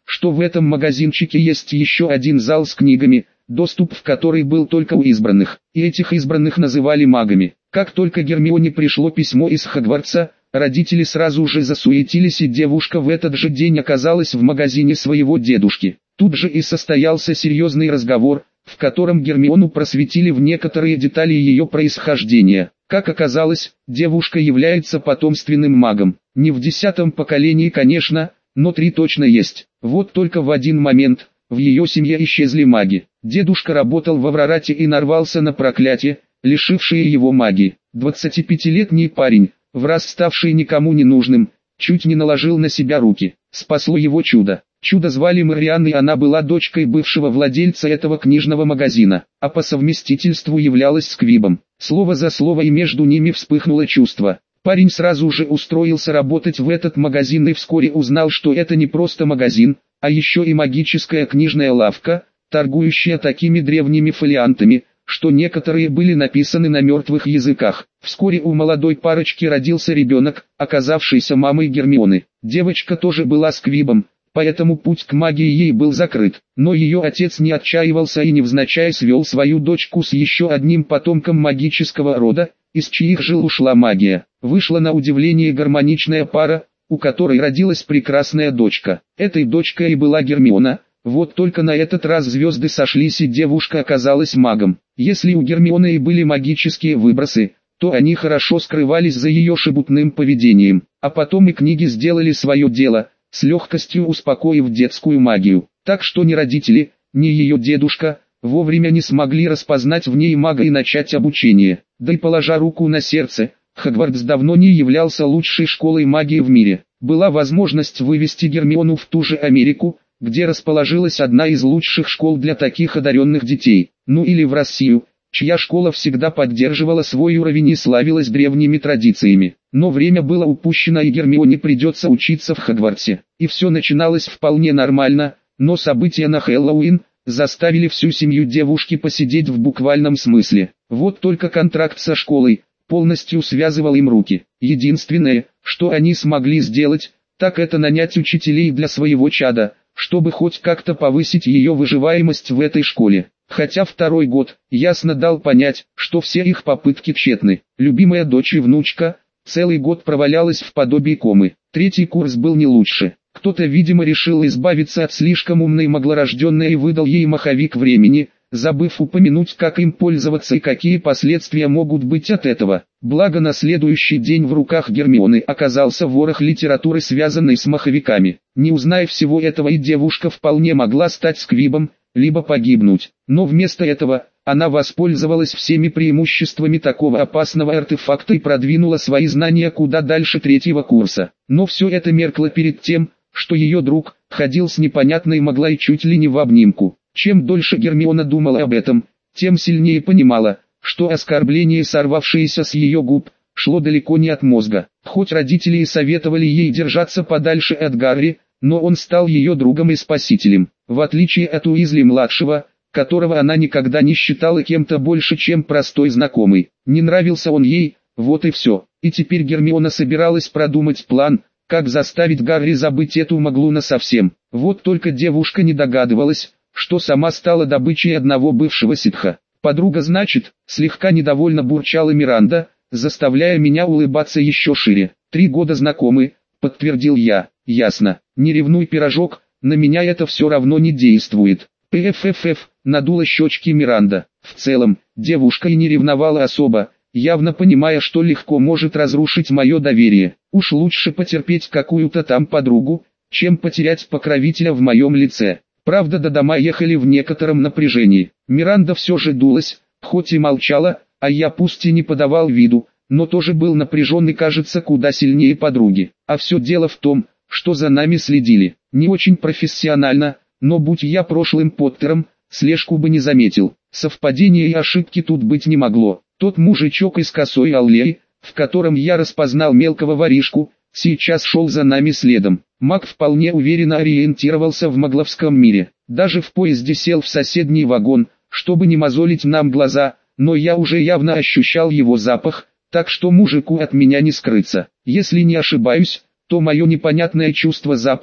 что в этом магазинчике есть еще один зал с книгами, доступ в который был только у избранных, и этих избранных называли магами. Как только Гермионе пришло письмо из Хогвартса, родители сразу же засуетились, и девушка в этот же день оказалась в магазине своего дедушки. Тут же и состоялся серьезный разговор, в котором Гермиону просветили в некоторые детали ее происхождения. Как оказалось, девушка является потомственным магом. Не в 10-м поколении, конечно, но 3 точно есть. Вот только в один момент в ее семье исчезли маги. Дедушка работал в Аврорате и нарвался на проклятие, лишившее его магии. 25-летний парень, враз ставший никому не нужным, чуть не наложил на себя руки. Спасло его чудо. Чудо звали Марианной, и она была дочкой бывшего владельца этого книжного магазина, а по совместительству являлась сквибом. Слово за слово, и между ними вспыхнуло чувство. Парень сразу же устроился работать в этот магазин и вскоре узнал, что это не просто магазин, а еще и магическая книжная лавка, торгующая такими древними фолиантами, что некоторые были написаны на мертвых языках. Вскоре у молодой парочки родился ребенок, оказавшийся мамой Гермионы. Девочка тоже была сквибом, поэтому путь к магии ей был закрыт. Но ее отец не отчаивался и невзначай свел свою дочку с еще одним потомком магического рода, из чьих жил ушла магия. Вышла на удивление гармоничная пара, у которой родилась прекрасная дочка. Этой дочкой и была Гермиона. Вот только на этот раз звезды сошлись, и девушка оказалась магом. Если у Гермионы и были магические выбросы, то они хорошо скрывались за ее шебутным поведением. А потом и книги сделали свое дело, с легкостью успокоив детскую магию. Так что ни родители, ни ее дедушка вовремя не смогли распознать в ней мага и начать обучение. Да и положа руку на сердце, Хогвартс давно не являлся лучшей школой магии в мире. Была возможность вывести Гермиону в ту же Америку, где расположилась одна из лучших школ для таких одаренных детей, ну или в Россию, чья школа всегда поддерживала свой уровень и славилась древними традициями. Но время было упущено, и Гермионе придется учиться в Хогвартсе. И все начиналось вполне нормально, но события на Хэллоуин заставили всю семью девушки посидеть в буквальном смысле. Вот только контракт со школой полностью связывал им руки. Единственное, что они смогли сделать, так это нанять учителей для своего чада, чтобы хоть как-то повысить ее выживаемость в этой школе. Хотя второй год ясно дал понять, что все их попытки тщетны. Любимая дочь и внучка целый год провалялась в подобии комы. 3-й курс был не лучше. Кто-то, видимо, решил избавиться от слишком умной маглорожденной и выдал ей маховик времени, забыв упомянуть, как им пользоваться и какие последствия могут быть от этого. Благо на следующий день в руках Гермионы оказался ворох литературы, связанной с маховиками. Не узная всего этого, и девушка вполне могла стать сквибом, либо погибнуть. Но вместо этого она воспользовалась всеми преимуществами такого опасного артефакта и продвинула свои знания куда дальше 3-го курса. Но все это меркло перед тем, что ее друг ходил с непонятной маглой чуть ли не в обнимку. Чем дольше Гермиона думала об этом, тем сильнее понимала, что оскорбление, сорвавшееся с ее губ, шло далеко не от мозга. Хоть родители и советовали ей держаться подальше от Гарри, но он стал ее другом и спасителем. В отличие от Уизли-младшего, которого она никогда не считала кем-то больше, чем простой знакомый. Не нравился он ей, вот и все. И теперь Гермиона собиралась продумать план, как заставить Гарри забыть эту маглу насовсем. Вот только девушка не догадывалась, что сама стала добычей одного бывшего ситха. «Подруга, значит?» — слегка недовольно бурчала Миранда, заставляя меня улыбаться еще шире. 3 года знакомы, подтвердил я. «Ясно. Не ревнуй, пирожок, на меня это все равно не действует». «ПФФФ», — надула щечки Миранда. В целом, девушка и не ревновала особо, явно понимая, что легко может разрушить мое доверие. Уж лучше потерпеть какую-то там подругу, чем потерять покровителя в моем лице. Правда, до дома ехали в некотором напряжении. Миранда все же дулась, хоть и молчала, а я пусть и не подавал виду, но тоже был напряжен и, кажется, куда сильнее подруги. А все дело в том, что за нами следили. Не очень профессионально, но будь я прошлым Поттером, слежку бы не заметил. Совпадения и ошибки тут быть не могло. Тот мужичок из косой аллеи, в котором я распознал мелкого воришку, сейчас шел за нами следом. Маг вполне уверенно ориентировался в магловском мире. Даже в поезде сел в соседний вагон, чтобы не мозолить нам глаза, но я уже явно ощущал его запах, так что мужику от меня не скрыться. Если не ошибаюсь, то мое непонятное чувство запаха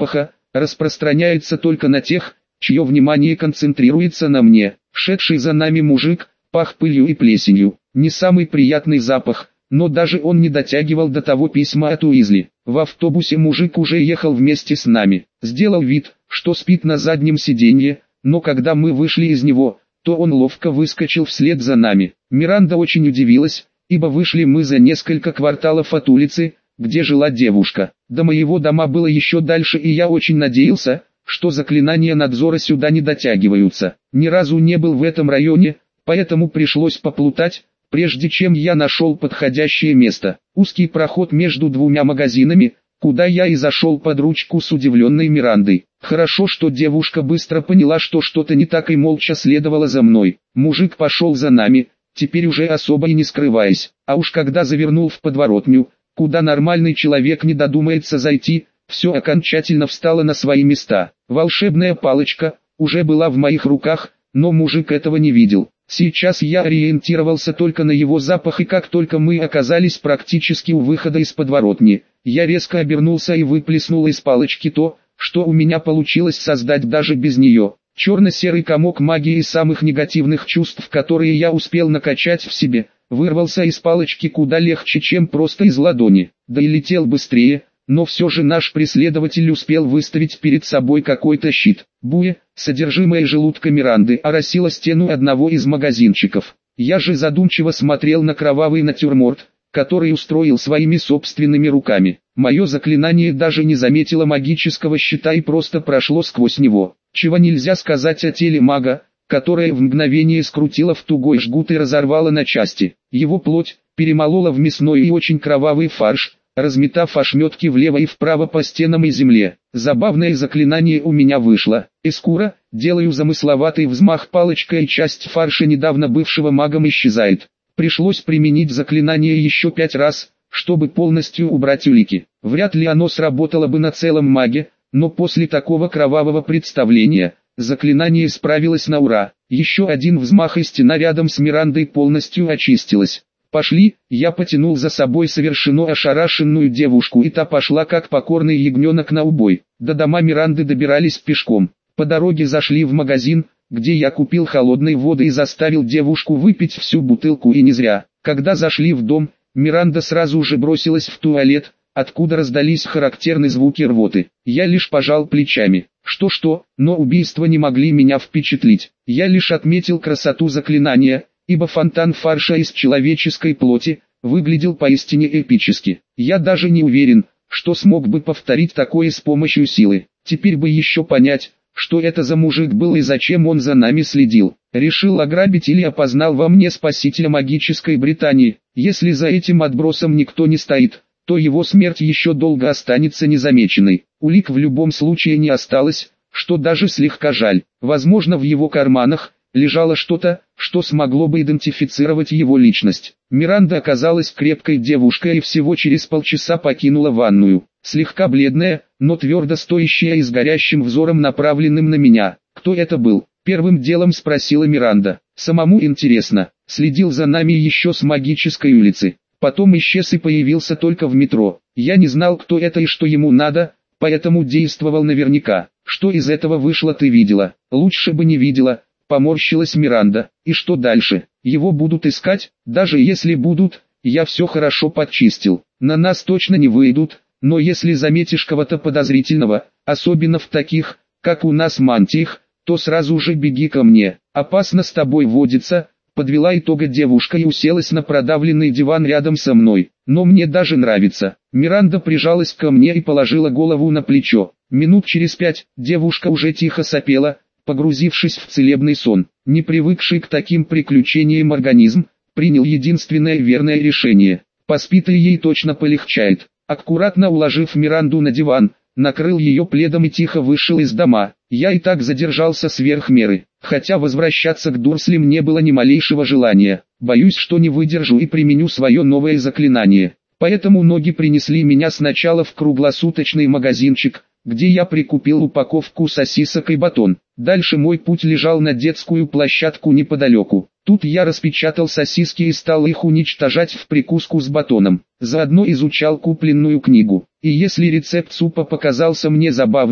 распространяется только на тех, чье внимание концентрируется на мне. Шедший за нами мужик пах пылью и плесенью. Не самый приятный запах, но даже он не дотягивал до того письма от Уизли. В автобусе мужик уже ехал вместе с нами. Сделал вид, что спит на заднем сиденье, но когда мы вышли из него, то он ловко выскочил вслед за нами. Миранда очень удивилась, ибо вышли мы за несколько кварталов от улицы, где жила девушка. До моего дома было еще дальше, и я очень надеялся, что заклинания надзора сюда не дотягиваются. Ни разу не был в этом районе, поэтому пришлось поплутать, прежде чем я нашел подходящее место. Узкий проход между двумя магазинами, куда я и зашел под ручку с удивленной Мирандой. Хорошо, что девушка быстро поняла, что что-то не так, и молча следовала за мной. Мужик пошел за нами, теперь уже особо и не скрываясь. А уж когда завернул в подворотню, куда нормальный человек не додумается зайти, все окончательно встало на свои места. Волшебная палочка уже была в моих руках, но мужик этого не видел. Сейчас я ориентировался только на его запах, и как только мы оказались практически у выхода из подворотни, я резко обернулся и выплеснул из палочки то, что у меня получилось создать даже без нее. Черно-серый комок магии и самых негативных чувств, которые я успел накачать в себе, вырвался из палочки куда легче, чем просто из ладони. Да и летел быстрее, но все же наш преследователь успел выставить перед собой какой-то щит. Буя, содержимое желудка Миранды, оросило стену одного из магазинчиков. Я же задумчиво смотрел на кровавый натюрморт, который устроил своими собственными руками. Мое заклинание даже не заметило магического щита и просто прошло сквозь него. Чего нельзя сказать о теле мага, которое в мгновение скрутило в тугой жгут и разорвало на части. Его плоть перемолола в мясной и очень кровавый фарш, разметав ошметки влево и вправо по стенам и земле. Забавное заклинание у меня вышло. Эскура, делаю замысловатый взмах палочкой, и часть фарша недавно бывшего магом исчезает. Пришлось применить заклинание еще 5 раз, чтобы полностью убрать улики. Вряд ли оно сработало бы на целом маге, но после такого кровавого представления, заклинание справилось на ура. Еще один взмах, и стена рядом с Мирандой полностью очистилась. «Пошли», я потянул за собой совершенно ошарашенную девушку, и та пошла как покорный ягненок на убой. До дома Миранды добирались пешком. По дороге зашли в магазин, где я купил холодной воды и заставил девушку выпить всю бутылку, и не зря. Когда зашли в дом, Миранда сразу же бросилась в туалет, откуда раздались характерные звуки рвоты. Я лишь пожал плечами. Что-что, но убийства не могли меня впечатлить. Я лишь отметил красоту заклинания, ибо фонтан фарша из человеческой плоти выглядел поистине эпически. Я даже не уверен, что смог бы повторить такое с помощью силы. Теперь бы еще понять, что это за мужик был и зачем он за нами следил. Решил ограбить или опознал во мне спасителя магической Британии. Если за этим отбросом никто не стоит, то его смерть еще долго останется незамеченной. Улик в любом случае не осталось, что даже слегка жаль. Возможно, в его карманах лежало что-то, что смогло бы идентифицировать его личность. Миранда оказалась крепкой девушкой и всего через полчаса покинула ванную. Слегка бледная, но твердо стоящая и с горящим взором, направленным на меня. «Кто это был?» — первым делом спросила Миранда. «Самому интересно». Следил за нами еще с магической улицы. Потом исчез и появился только в метро. Я не знал, кто это и что ему надо, поэтому действовал наверняка. Что из этого вышло, ты видела? Лучше бы не видела. Поморщилась Миранда. И что дальше? Его будут искать? Даже если будут, я все хорошо подчистил. На нас точно не выйдут, но если заметишь кого-то подозрительного, особенно в таких, как у нас, мантиях, то сразу же беги ко мне. Опасно с тобой водиться. Подвела итога девушка и уселась на продавленный диван рядом со мной. Но мне даже нравится. Миранда прижалась ко мне и положила голову на плечо. Минут через 5 девушка уже тихо сопела, погрузившись в целебный сон. Не привыкший к таким приключениям организм принял единственное верное решение. Поспит и ей точно полегчает. Аккуратно уложив Миранду на диван, накрыл ее пледом и тихо вышел из дома. Я и так задержался сверх меры, хотя возвращаться к Дурслям не было ни малейшего желания. Боюсь, что не выдержу и применю свое новое заклинание. Поэтому ноги принесли меня сначала в круглосуточный магазинчик, где я прикупил упаковку сосисок и батон. Дальше мой путь лежал на детскую площадку неподалеку. Тут я распечатал сосиски и стал их уничтожать в прикуску с батоном. Заодно изучал купленную книгу. И если рецепт супа показался мне забавным,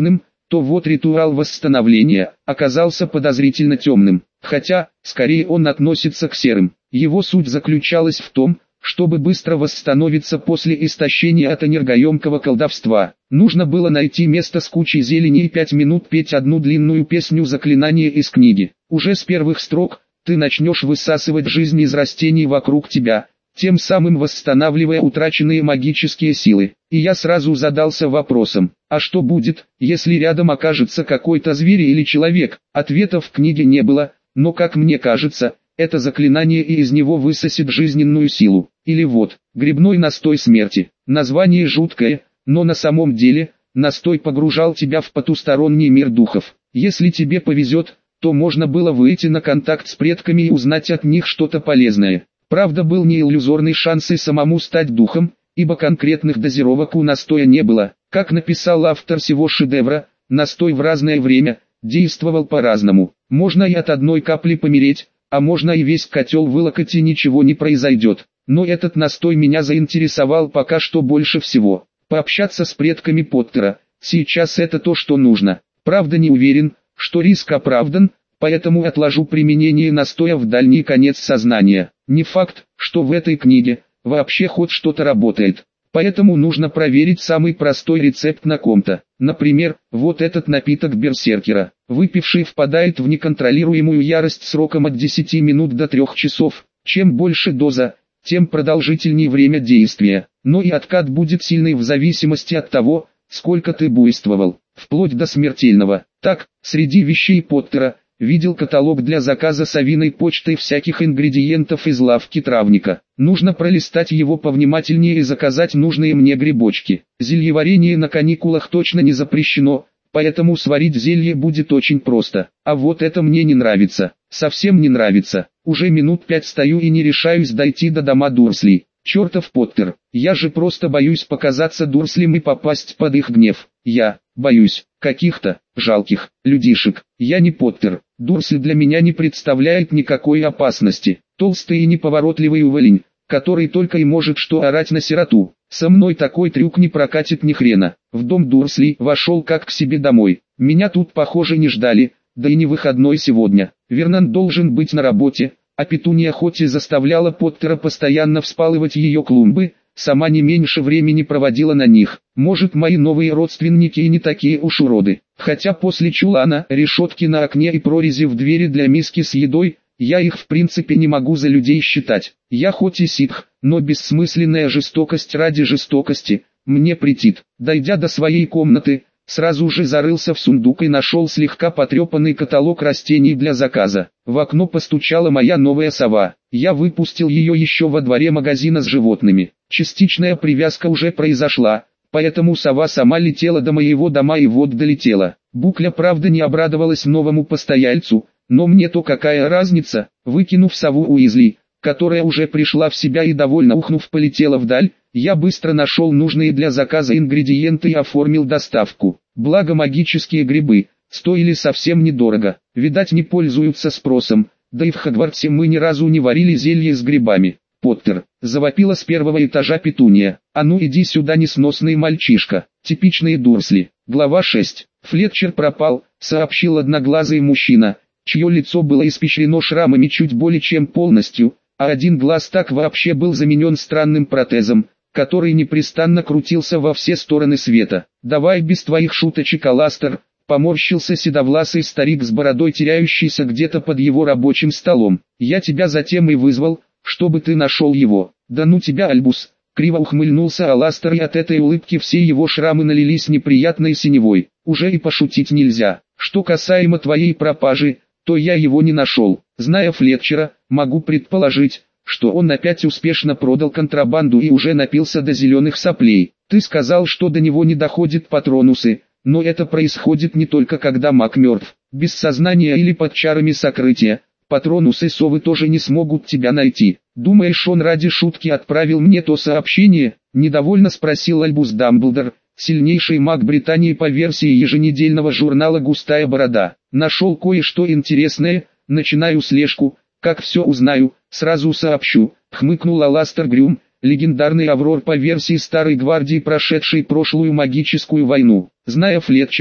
то вот ритуал восстановления оказался подозрительно темным, хотя, скорее он относится к серым. Его суть заключалась в том, чтобы быстро восстановиться после истощения от энергоемкого колдовства. Нужно было найти место с кучей зелени и 5 минут петь одну длинную песню заклинания из книги. Уже с первых строк ты начнешь высасывать жизнь из растений вокруг тебя, тем самым восстанавливая утраченные магические силы. И я сразу задался вопросом, а что будет, если рядом окажется какой-то зверь или человек? Ответа в книге не было, но как мне кажется, это заклинание и из него высосет жизненную силу. Или вот, грибной настой смерти. Название жуткое, но на самом деле, настой погружал тебя в потусторонний мир духов. Если тебе повезет, то можно было выйти на контакт с предками и узнать от них что-то полезное. Правда, был не иллюзорный шанс и самому стать духом, ибо конкретных дозировок у настоя не было. Как написал автор сего шедевра, настой в разное время действовал по-разному. Можно и от одной капли помереть, а можно и весь котел вылокать и ничего не произойдет. Но этот настой меня заинтересовал пока что больше всего. Пообщаться с предками Поттера, сейчас это то, что нужно. Правда, не уверен, что риск оправдан, поэтому отложу применение настоя в дальний конец сознания. Не факт, что в этой книге вообще хоть что-то работает. Поэтому нужно проверить самый простой рецепт на ком-то. Например, вот этот напиток берсеркера. Выпивший впадает в неконтролируемую ярость сроком от 10 минут до 3 часов. Чем больше доза, тем продолжительнее время действия. Но и откат будет сильный в зависимости от того, сколько ты буйствовал, вплоть до смертельного. Так, среди вещей Поттера, видел каталог для заказа совиной почтой всяких ингредиентов из лавки травника. Нужно пролистать его повнимательнее и заказать нужные мне грибочки. Зельеварение на каникулах точно не запрещено, поэтому сварить зелье будет очень просто. А вот это мне не нравится, совсем не нравится. Уже минут 5 стою и не решаюсь дойти до дома Дурслей. Чертов Поттер, я же просто боюсь показаться Дурслем и попасть под их гнев. Я боюсь каких-то жалких людишек. Я не Поттер. Дурсли для меня не представляет никакой опасности. Толстый и неповоротливый уволень, который только и может что орать на сироту. Со мной такой трюк не прокатит ни хрена. В дом Дурсли вошел как к себе домой. Меня тут, похоже, не ждали, да и не выходной сегодня. Вернон должен быть на работе, а Петуния хоть и заставляла Поттера постоянно вспалывать ее клумбы, сама не меньше времени проводила на них. Может, мои новые родственники и не такие уж уроды. Хотя после чулана, решетки на окне и прорези в двери для миски с едой, я их в принципе не могу за людей считать. Я хоть и ситх, но бессмысленная жестокость ради жестокости мне претит. Дойдя до своей комнаты, сразу же зарылся в сундук и нашел слегка потрепанный каталог растений для заказа. В окно постучала моя новая сова. Я выпустил ее еще во дворе магазина с животными. Частичная привязка уже произошла, поэтому сова сама летела до моего дома и вот долетела. Букля, правда, не обрадовалась новому постояльцу, но мне-то какая разница. Выкинув сову Уизли, которая уже пришла в себя и довольно ухнув полетела вдаль, я быстро нашел нужные для заказа ингредиенты и оформил доставку. Благо магические грибы стоили совсем недорого, видать не пользуются спросом, да и в Хогвартсе мы ни разу не варили зелье с грибами. «Поттер!» — завопила с первого этажа Петуния. «А ну иди сюда, несносный мальчишка!» Типичные Дурсли. Глава 6. Флетчер пропал, сообщил одноглазый мужчина, чье лицо было испещрено шрамами чуть более чем полностью, а один глаз так вообще был заменен странным протезом, который непрестанно крутился во все стороны света. «Давай без твоих шуточек, Аластер!» — поморщился седовласый старик с бородой, теряющийся где-то под его рабочим столом. «Я тебя затем и вызвал, чтобы ты нашел его». «Да ну тебя, Альбус!» — криво ухмыльнулся Аластер, и от этой улыбки все его шрамы налились неприятной синевой. «Уже и пошутить нельзя. Что касаемо твоей пропажи, то я его не нашел. Зная Флетчера, могу предположить, что он опять успешно продал контрабанду и уже напился до зеленых соплей. Ты сказал, что до него не доходят патронусы, но это происходит не только когда маг мертв. Без сознания или под чарами сокрытия, патронусы совы тоже не смогут тебя найти. Думаешь, он ради шутки отправил мне то сообщение?» — недовольно спросил Альбус Дамблдор, сильнейший маг Британии по версии еженедельного журнала «Густая борода». «Нашел кое-что интересное, начинаю слежку, как все узнаю, сразу сообщу», — хмыкнул Аластер Грюм, легендарный Аврор по версии Старой Гвардии, прошедший прошлую магическую войну. Зная Флетчера,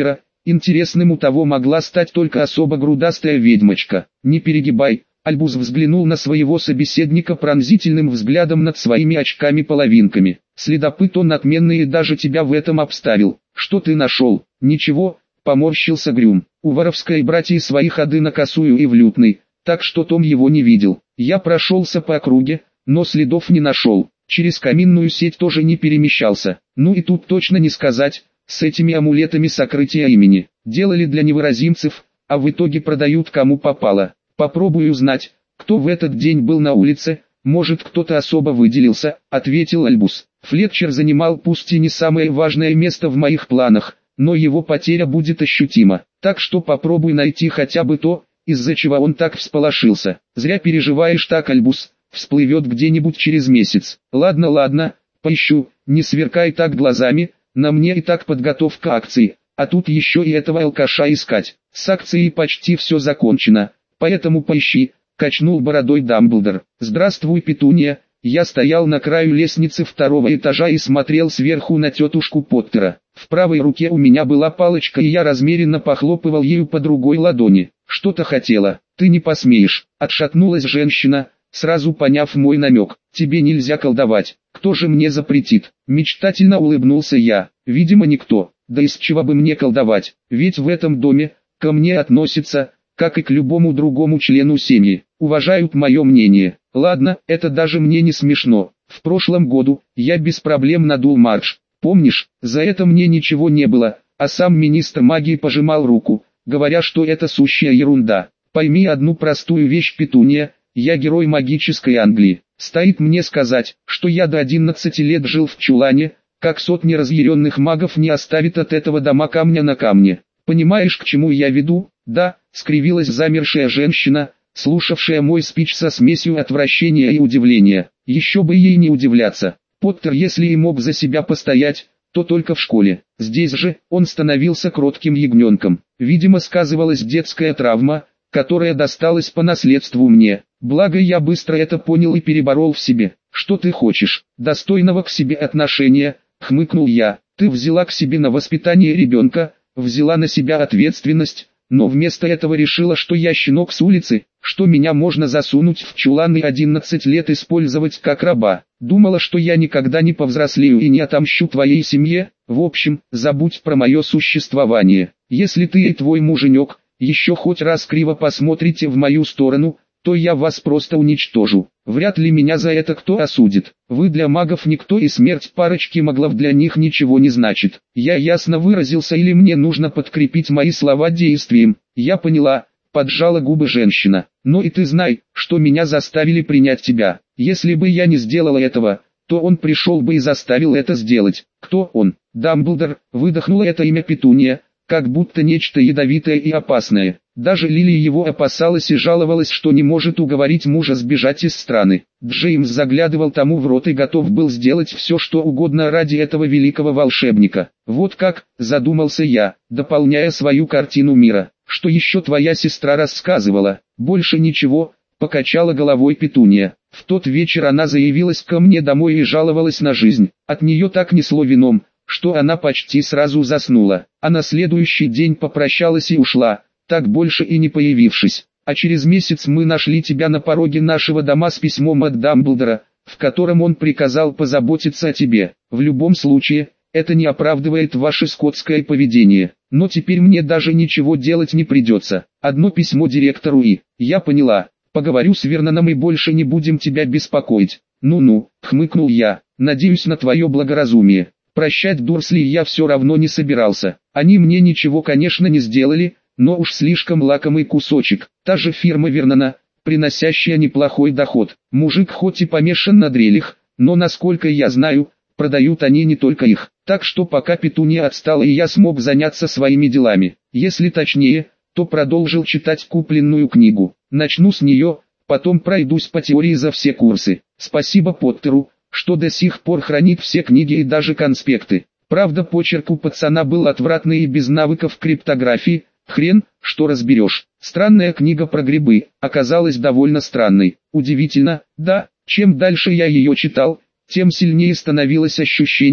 Интересным у того могла стать только особо грудастая ведьмочка. Не перегибай. Альбус взглянул на своего собеседника пронзительным взглядом над своими очками-половинками. Следопыт он отменный и даже тебя в этом обставил. Что ты нашел? Ничего, поморщился Грюм. У Воровской братьев свои ходы на Косую и в Лютной, так что Том его не видел. Я прошелся по округе, но следов не нашел. Через каминную сеть тоже не перемещался. Ну и тут точно не сказать, с этими амулетами сокрытия имени. Делали для невыразимцев, а в итоге продают кому попало. Попробую узнать, кто в этот день был на улице, может кто-то особо выделился, ответил Альбус. Флетчер занимал пусть и не самое важное место в моих планах, но его потеря будет ощутима. Так что попробуй найти хотя бы то, из-за чего он так всполошился. Зря переживаешь так, Альбус, всплывет где-нибудь через месяц. Ладно, поищу, не сверкай так глазами, на мне и так подготовка акций, а тут еще и этого алкаша искать. С акцией почти все закончено. Поэтому поищи, качнул бородой Дамблдор. Здравствуй, Петунья. Я стоял на краю лестницы второго этажа и смотрел сверху на тетушку Поттера. В правой руке у меня была палочка и я размеренно похлопывал ею по другой ладони. Что-то хотела. Ты не посмеешь. Отшатнулась женщина, сразу поняв мой намек. Тебе нельзя колдовать. Кто же мне запретит? Мечтательно улыбнулся я. Видимо никто. Да из чего бы мне колдовать? Ведь в этом доме ко мне относятся как и к любому другому члену семьи, уважают мое мнение. Ладно, это даже мне не смешно. В прошлом году я без проблем надул марш. Помнишь, за это мне ничего не было, а сам министр магии пожимал руку, говоря, что это сущая ерунда. Пойми одну простую вещь, Петунья, я герой магической Англии. Стоит мне сказать, что я до 11 лет жил в чулане, как сотни разъяренных магов не оставит от этого дома камня на камне. Понимаешь, к чему я веду? Да, скривилась замершая женщина, слушавшая мой спич со смесью отвращения и удивления. Еще бы ей не удивляться. Поттер, если и мог за себя постоять, то только в школе. Здесь же он становился кротким ягненком. Видимо, сказывалась детская травма, которая досталась по наследству мне. Благо я быстро это понял и переборол в себе. Что ты хочешь? Достойного к себе отношения, хмыкнул я. Ты взяла к себе на воспитание ребенка, взяла на себя ответственность, но вместо этого решила, что я щенок с улицы, что меня можно засунуть в чулан и 11 лет использовать как раба. Думала, что я никогда не повзрослею и не отомщу твоей семье. В общем, забудь про мое существование. Если ты и твой муженек еще хоть раз криво посмотрите в мою сторону, то я вас просто уничтожу. Вряд ли меня за это кто осудит. Вы для магов никто и смерть парочки маглов для них ничего не значит. Я ясно выразился или мне нужно подкрепить мои слова действием? Я поняла, поджала губы женщина. Но и ты знай, что меня заставили принять тебя. Если бы я не сделала этого, то он пришел бы и заставил это сделать. Кто он? Дамблдор, выдохнула это имя Петунья, как будто нечто ядовитое и опасное. Даже Лили его опасалась и жаловалась, что не может уговорить мужа сбежать из страны. Джеймс заглядывал тому в рот и готов был сделать все, что угодно ради этого великого волшебника. Вот как, задумался я, дополняя свою картину мира. Что еще твоя сестра рассказывала? Больше ничего, покачала головой Петунья. В тот вечер она заявилась ко мне домой и жаловалась на жизнь. От нее так несло вином, что она почти сразу заснула. А на следующий день попрощалась и ушла, так больше и не появившись. А через месяц мы нашли тебя на пороге нашего дома с письмом от Дамблдора, в котором он приказал позаботиться о тебе. В любом случае, это не оправдывает ваше скотское поведение. Но теперь мне даже ничего делать не придется. Одно письмо директору и... Я поняла. Поговорю с Верноном и больше не будем тебя беспокоить. Ну-ну, хмыкнул я. Надеюсь на твое благоразумие. Прощать Дурсли я все равно не собирался. Они мне ничего, конечно, не сделали, но уж слишком лакомый кусочек. Та же фирма Вернона, приносящая неплохой доход. Мужик хоть и помешан на дрелях, но насколько я знаю, продают они не только их. Так что пока Петунья отстала и я смог заняться своими делами. Если точнее, то продолжил читать купленную книгу. Начну с нее, потом пройдусь по теории за все курсы. Спасибо Поттеру, что до сих пор хранит все книги и даже конспекты. Правда, почерк у пацана был отвратный и без навыков криптографии. Хрен, что разберешь. Странная книга про грибы, оказалась довольно странной. Удивительно, да, чем дальше я ее читал, тем сильнее становилось ощущение,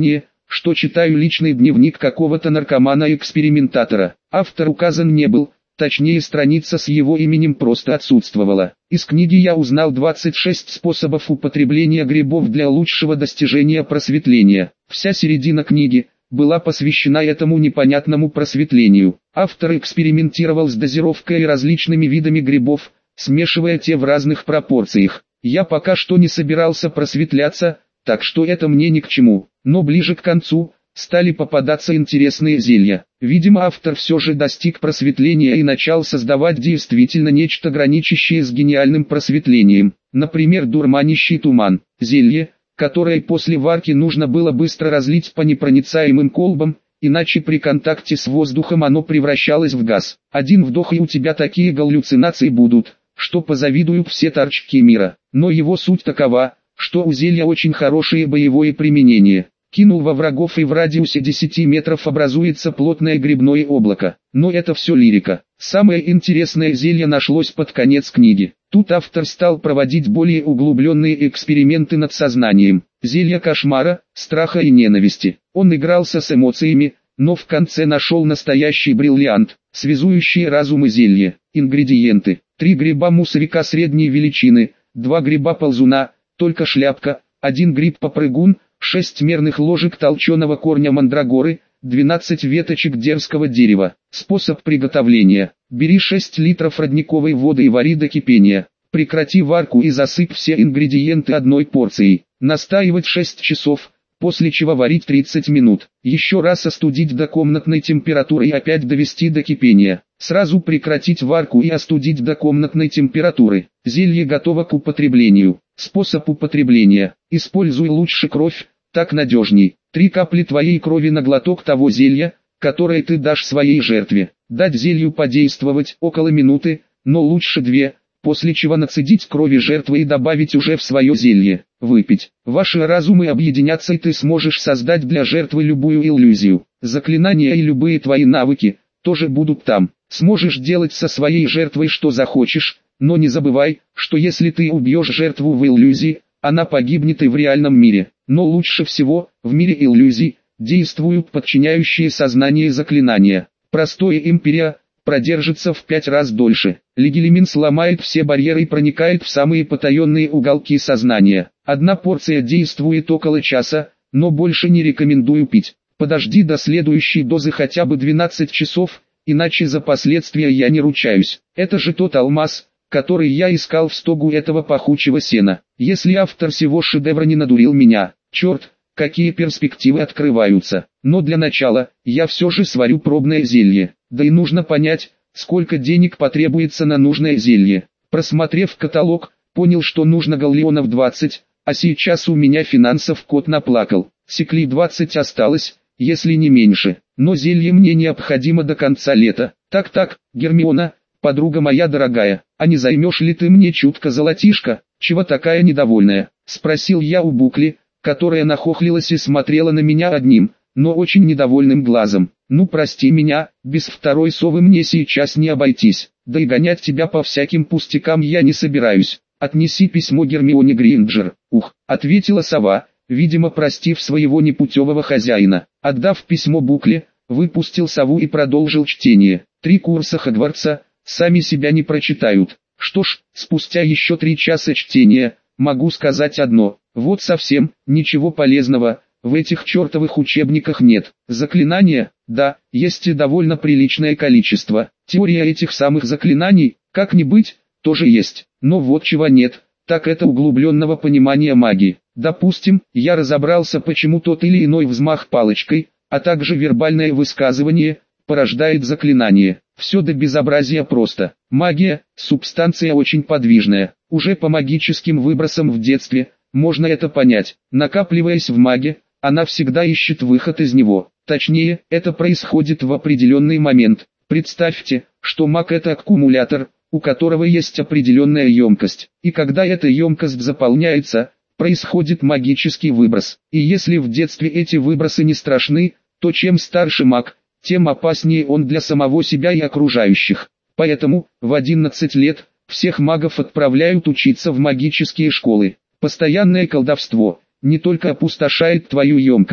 что читаю личный дневник какого-то наркомана-экспериментатора. Автор указан не был, точнее страница с его именем просто отсутствовала. Из книги я узнал 26 способов употребления грибов для лучшего достижения просветления. Вся середина книги была посвящена этому непонятному просветлению. Автор экспериментировал с дозировкой и различными видами грибов, смешивая те в разных пропорциях. Я пока что не собирался просветляться, так что это мне ни к чему. Но ближе к концу стали попадаться интересные зелья. Видимо, автор все же достиг просветления и начал создавать действительно нечто граничащее с гениальным просветлением. Например, дурманящий туман. Зелье, которое после варки нужно было быстро разлить по непроницаемым колбам, иначе при контакте с воздухом оно превращалось в газ. Один вдох и у тебя такие галлюцинации будут, что позавидуют все торчки мира. Но его суть такова, что у зелья очень хорошее боевое применение. Кинул во врагов и в радиусе 10 метров образуется плотное грибное облако. Но это все лирика. Самое интересное зелье нашлось под конец книги. Тут автор стал проводить более углубленные эксперименты над сознанием. Зелье кошмара, страха и ненависти. Он игрался с эмоциями, но в конце нашел настоящий бриллиант, связующий разум и зелье. Ингредиенты: 3 гриба мусорика средней величины, 2 гриба ползуна, только шляпка, 1 гриб-попрыгун, 6 мерных ложек толченого корня мандрагоры, 12 веточек дерзкого дерева. Способ приготовления: бери 6 литров родниковой воды и вари до кипения. Прекрати варку и засыпь все ингредиенты одной порцией. Настаивать 6 часов, после чего варить 30 минут. Еще раз остудить до комнатной температуры и опять довести до кипения. Сразу прекратить варку и остудить до комнатной температуры. Зелье готово к употреблению. Способ употребления: используй лучше кровь, так надежней. 3 капли твоей крови на глоток того зелья, которое ты дашь своей жертве. Дать зелью подействовать около минуты, но лучше 2, после чего нацедить крови жертвы и добавить уже в свое зелье. Выпить. Ваши разумы объединятся и ты сможешь создать для жертвы любую иллюзию. Заклинания и любые твои навыки тоже будут там. Сможешь делать со своей жертвой что захочешь, но не забывай, что если ты убьешь жертву в иллюзии, она погибнет и в реальном мире. Но лучше всего, в мире иллюзий, действуют подчиняющие сознание заклинания. Простое империя продержится в 5 раз дольше. Легилимин сломает все барьеры и проникает в самые потаенные уголки сознания. 1 порция действует около часа, но больше не рекомендую пить. Подожди до следующей дозы хотя бы 12 часов, иначе за последствия я не ручаюсь. Это же тот алмаз, который я искал в стогу этого пахучего сена. Если автор сего шедевра не надурил меня, черт, какие перспективы открываются. Но для начала, я все же сварю пробное зелье. Да и нужно понять, сколько денег потребуется на нужное зелье. Просмотрев каталог, понял, что нужно галлеонов 20, а сейчас у меня финансов кот наплакал. Секли 20 осталось, если не меньше. Но зелье мне необходимо до конца лета. Так, Гермиона, подруга моя дорогая, а не займешь ли ты мне чутко золотишко? Чего такая недовольная? Спросил я у Букли, которая нахохлилась и смотрела на меня одним, но очень недовольным глазом. Ну прости меня, без второй совы мне сейчас не обойтись, да и гонять тебя по всяким пустякам я не собираюсь. Отнеси письмо Гермионе Грейнджер. Ответила сова, видимо простив своего непутевого хозяина. Отдав письмо Букле, выпустил сову и продолжил чтение. 3 курса Хогвартса сами себя не прочитают. Что ж, спустя еще 3 часа чтения, могу сказать одно: вот совсем ничего полезного в этих чертовых учебниках нет. Заклинания, да, есть и довольно приличное количество. Теория этих самых заклинаний, как ни быть, тоже есть. Но вот чего нет, так это углубленного понимания магии. Допустим, я разобрался, почему тот или иной взмах палочкой, а также вербальное высказывание, порождает заклинание. Все до безобразия просто. Магия – субстанция очень подвижная. Уже по магическим выбросам в детстве можно это понять. Накапливаясь в маге, она всегда ищет выход из него. Точнее, это происходит в определенный момент. Представьте, что маг – это аккумулятор, у которого есть определенная емкость. И когда эта емкость заполняется, происходит магический выброс. И если в детстве эти выбросы не страшны, то чем старше маг, тем опаснее он для самого себя и окружающих. Поэтому, в 11 лет, всех магов отправляют учиться в магические школы. Постоянное колдовство не только опустошает твою емкость,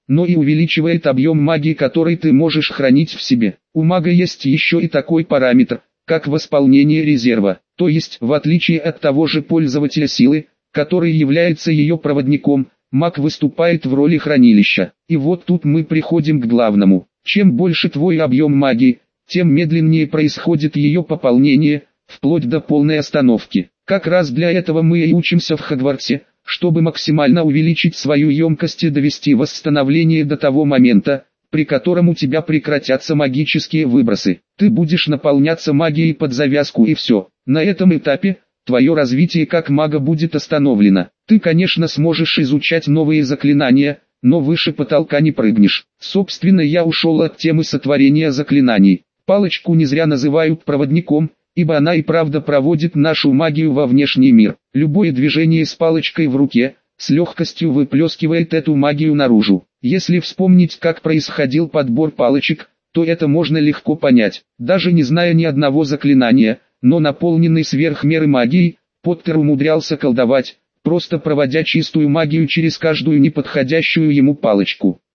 но и увеличивает объем магии, который ты можешь хранить в себе. У мага есть еще и такой параметр, как восполнение резерва, то есть, в отличие от того же пользователя силы, который является ее проводником, маг выступает в роли хранилища. И вот тут мы приходим к главному. Чем больше твой объем магии, тем медленнее происходит ее пополнение, вплоть до полной остановки. Как раз для этого мы и учимся в Хогвартсе, чтобы максимально увеличить свою емкость и довести восстановление до того момента, при котором у тебя прекратятся магические выбросы. Ты будешь наполняться магией под завязку и все. На этом этапе твое развитие как мага будет остановлено. Ты, конечно, сможешь изучать новые заклинания, но выше потолка не прыгнешь. Собственно, я ушел от темы сотворения заклинаний. Палочку не зря называют проводником, ибо она и правда проводит нашу магию во внешний мир. Любое движение с палочкой в руке с легкостью выплескивает эту магию наружу. Если вспомнить, как происходил подбор палочек, то это можно легко понять. Даже не зная ни одного заклинания, но наполненный сверх меры магией, Поттер умудрялся колдовать, просто проводя чистую магию через каждую неподходящую ему палочку.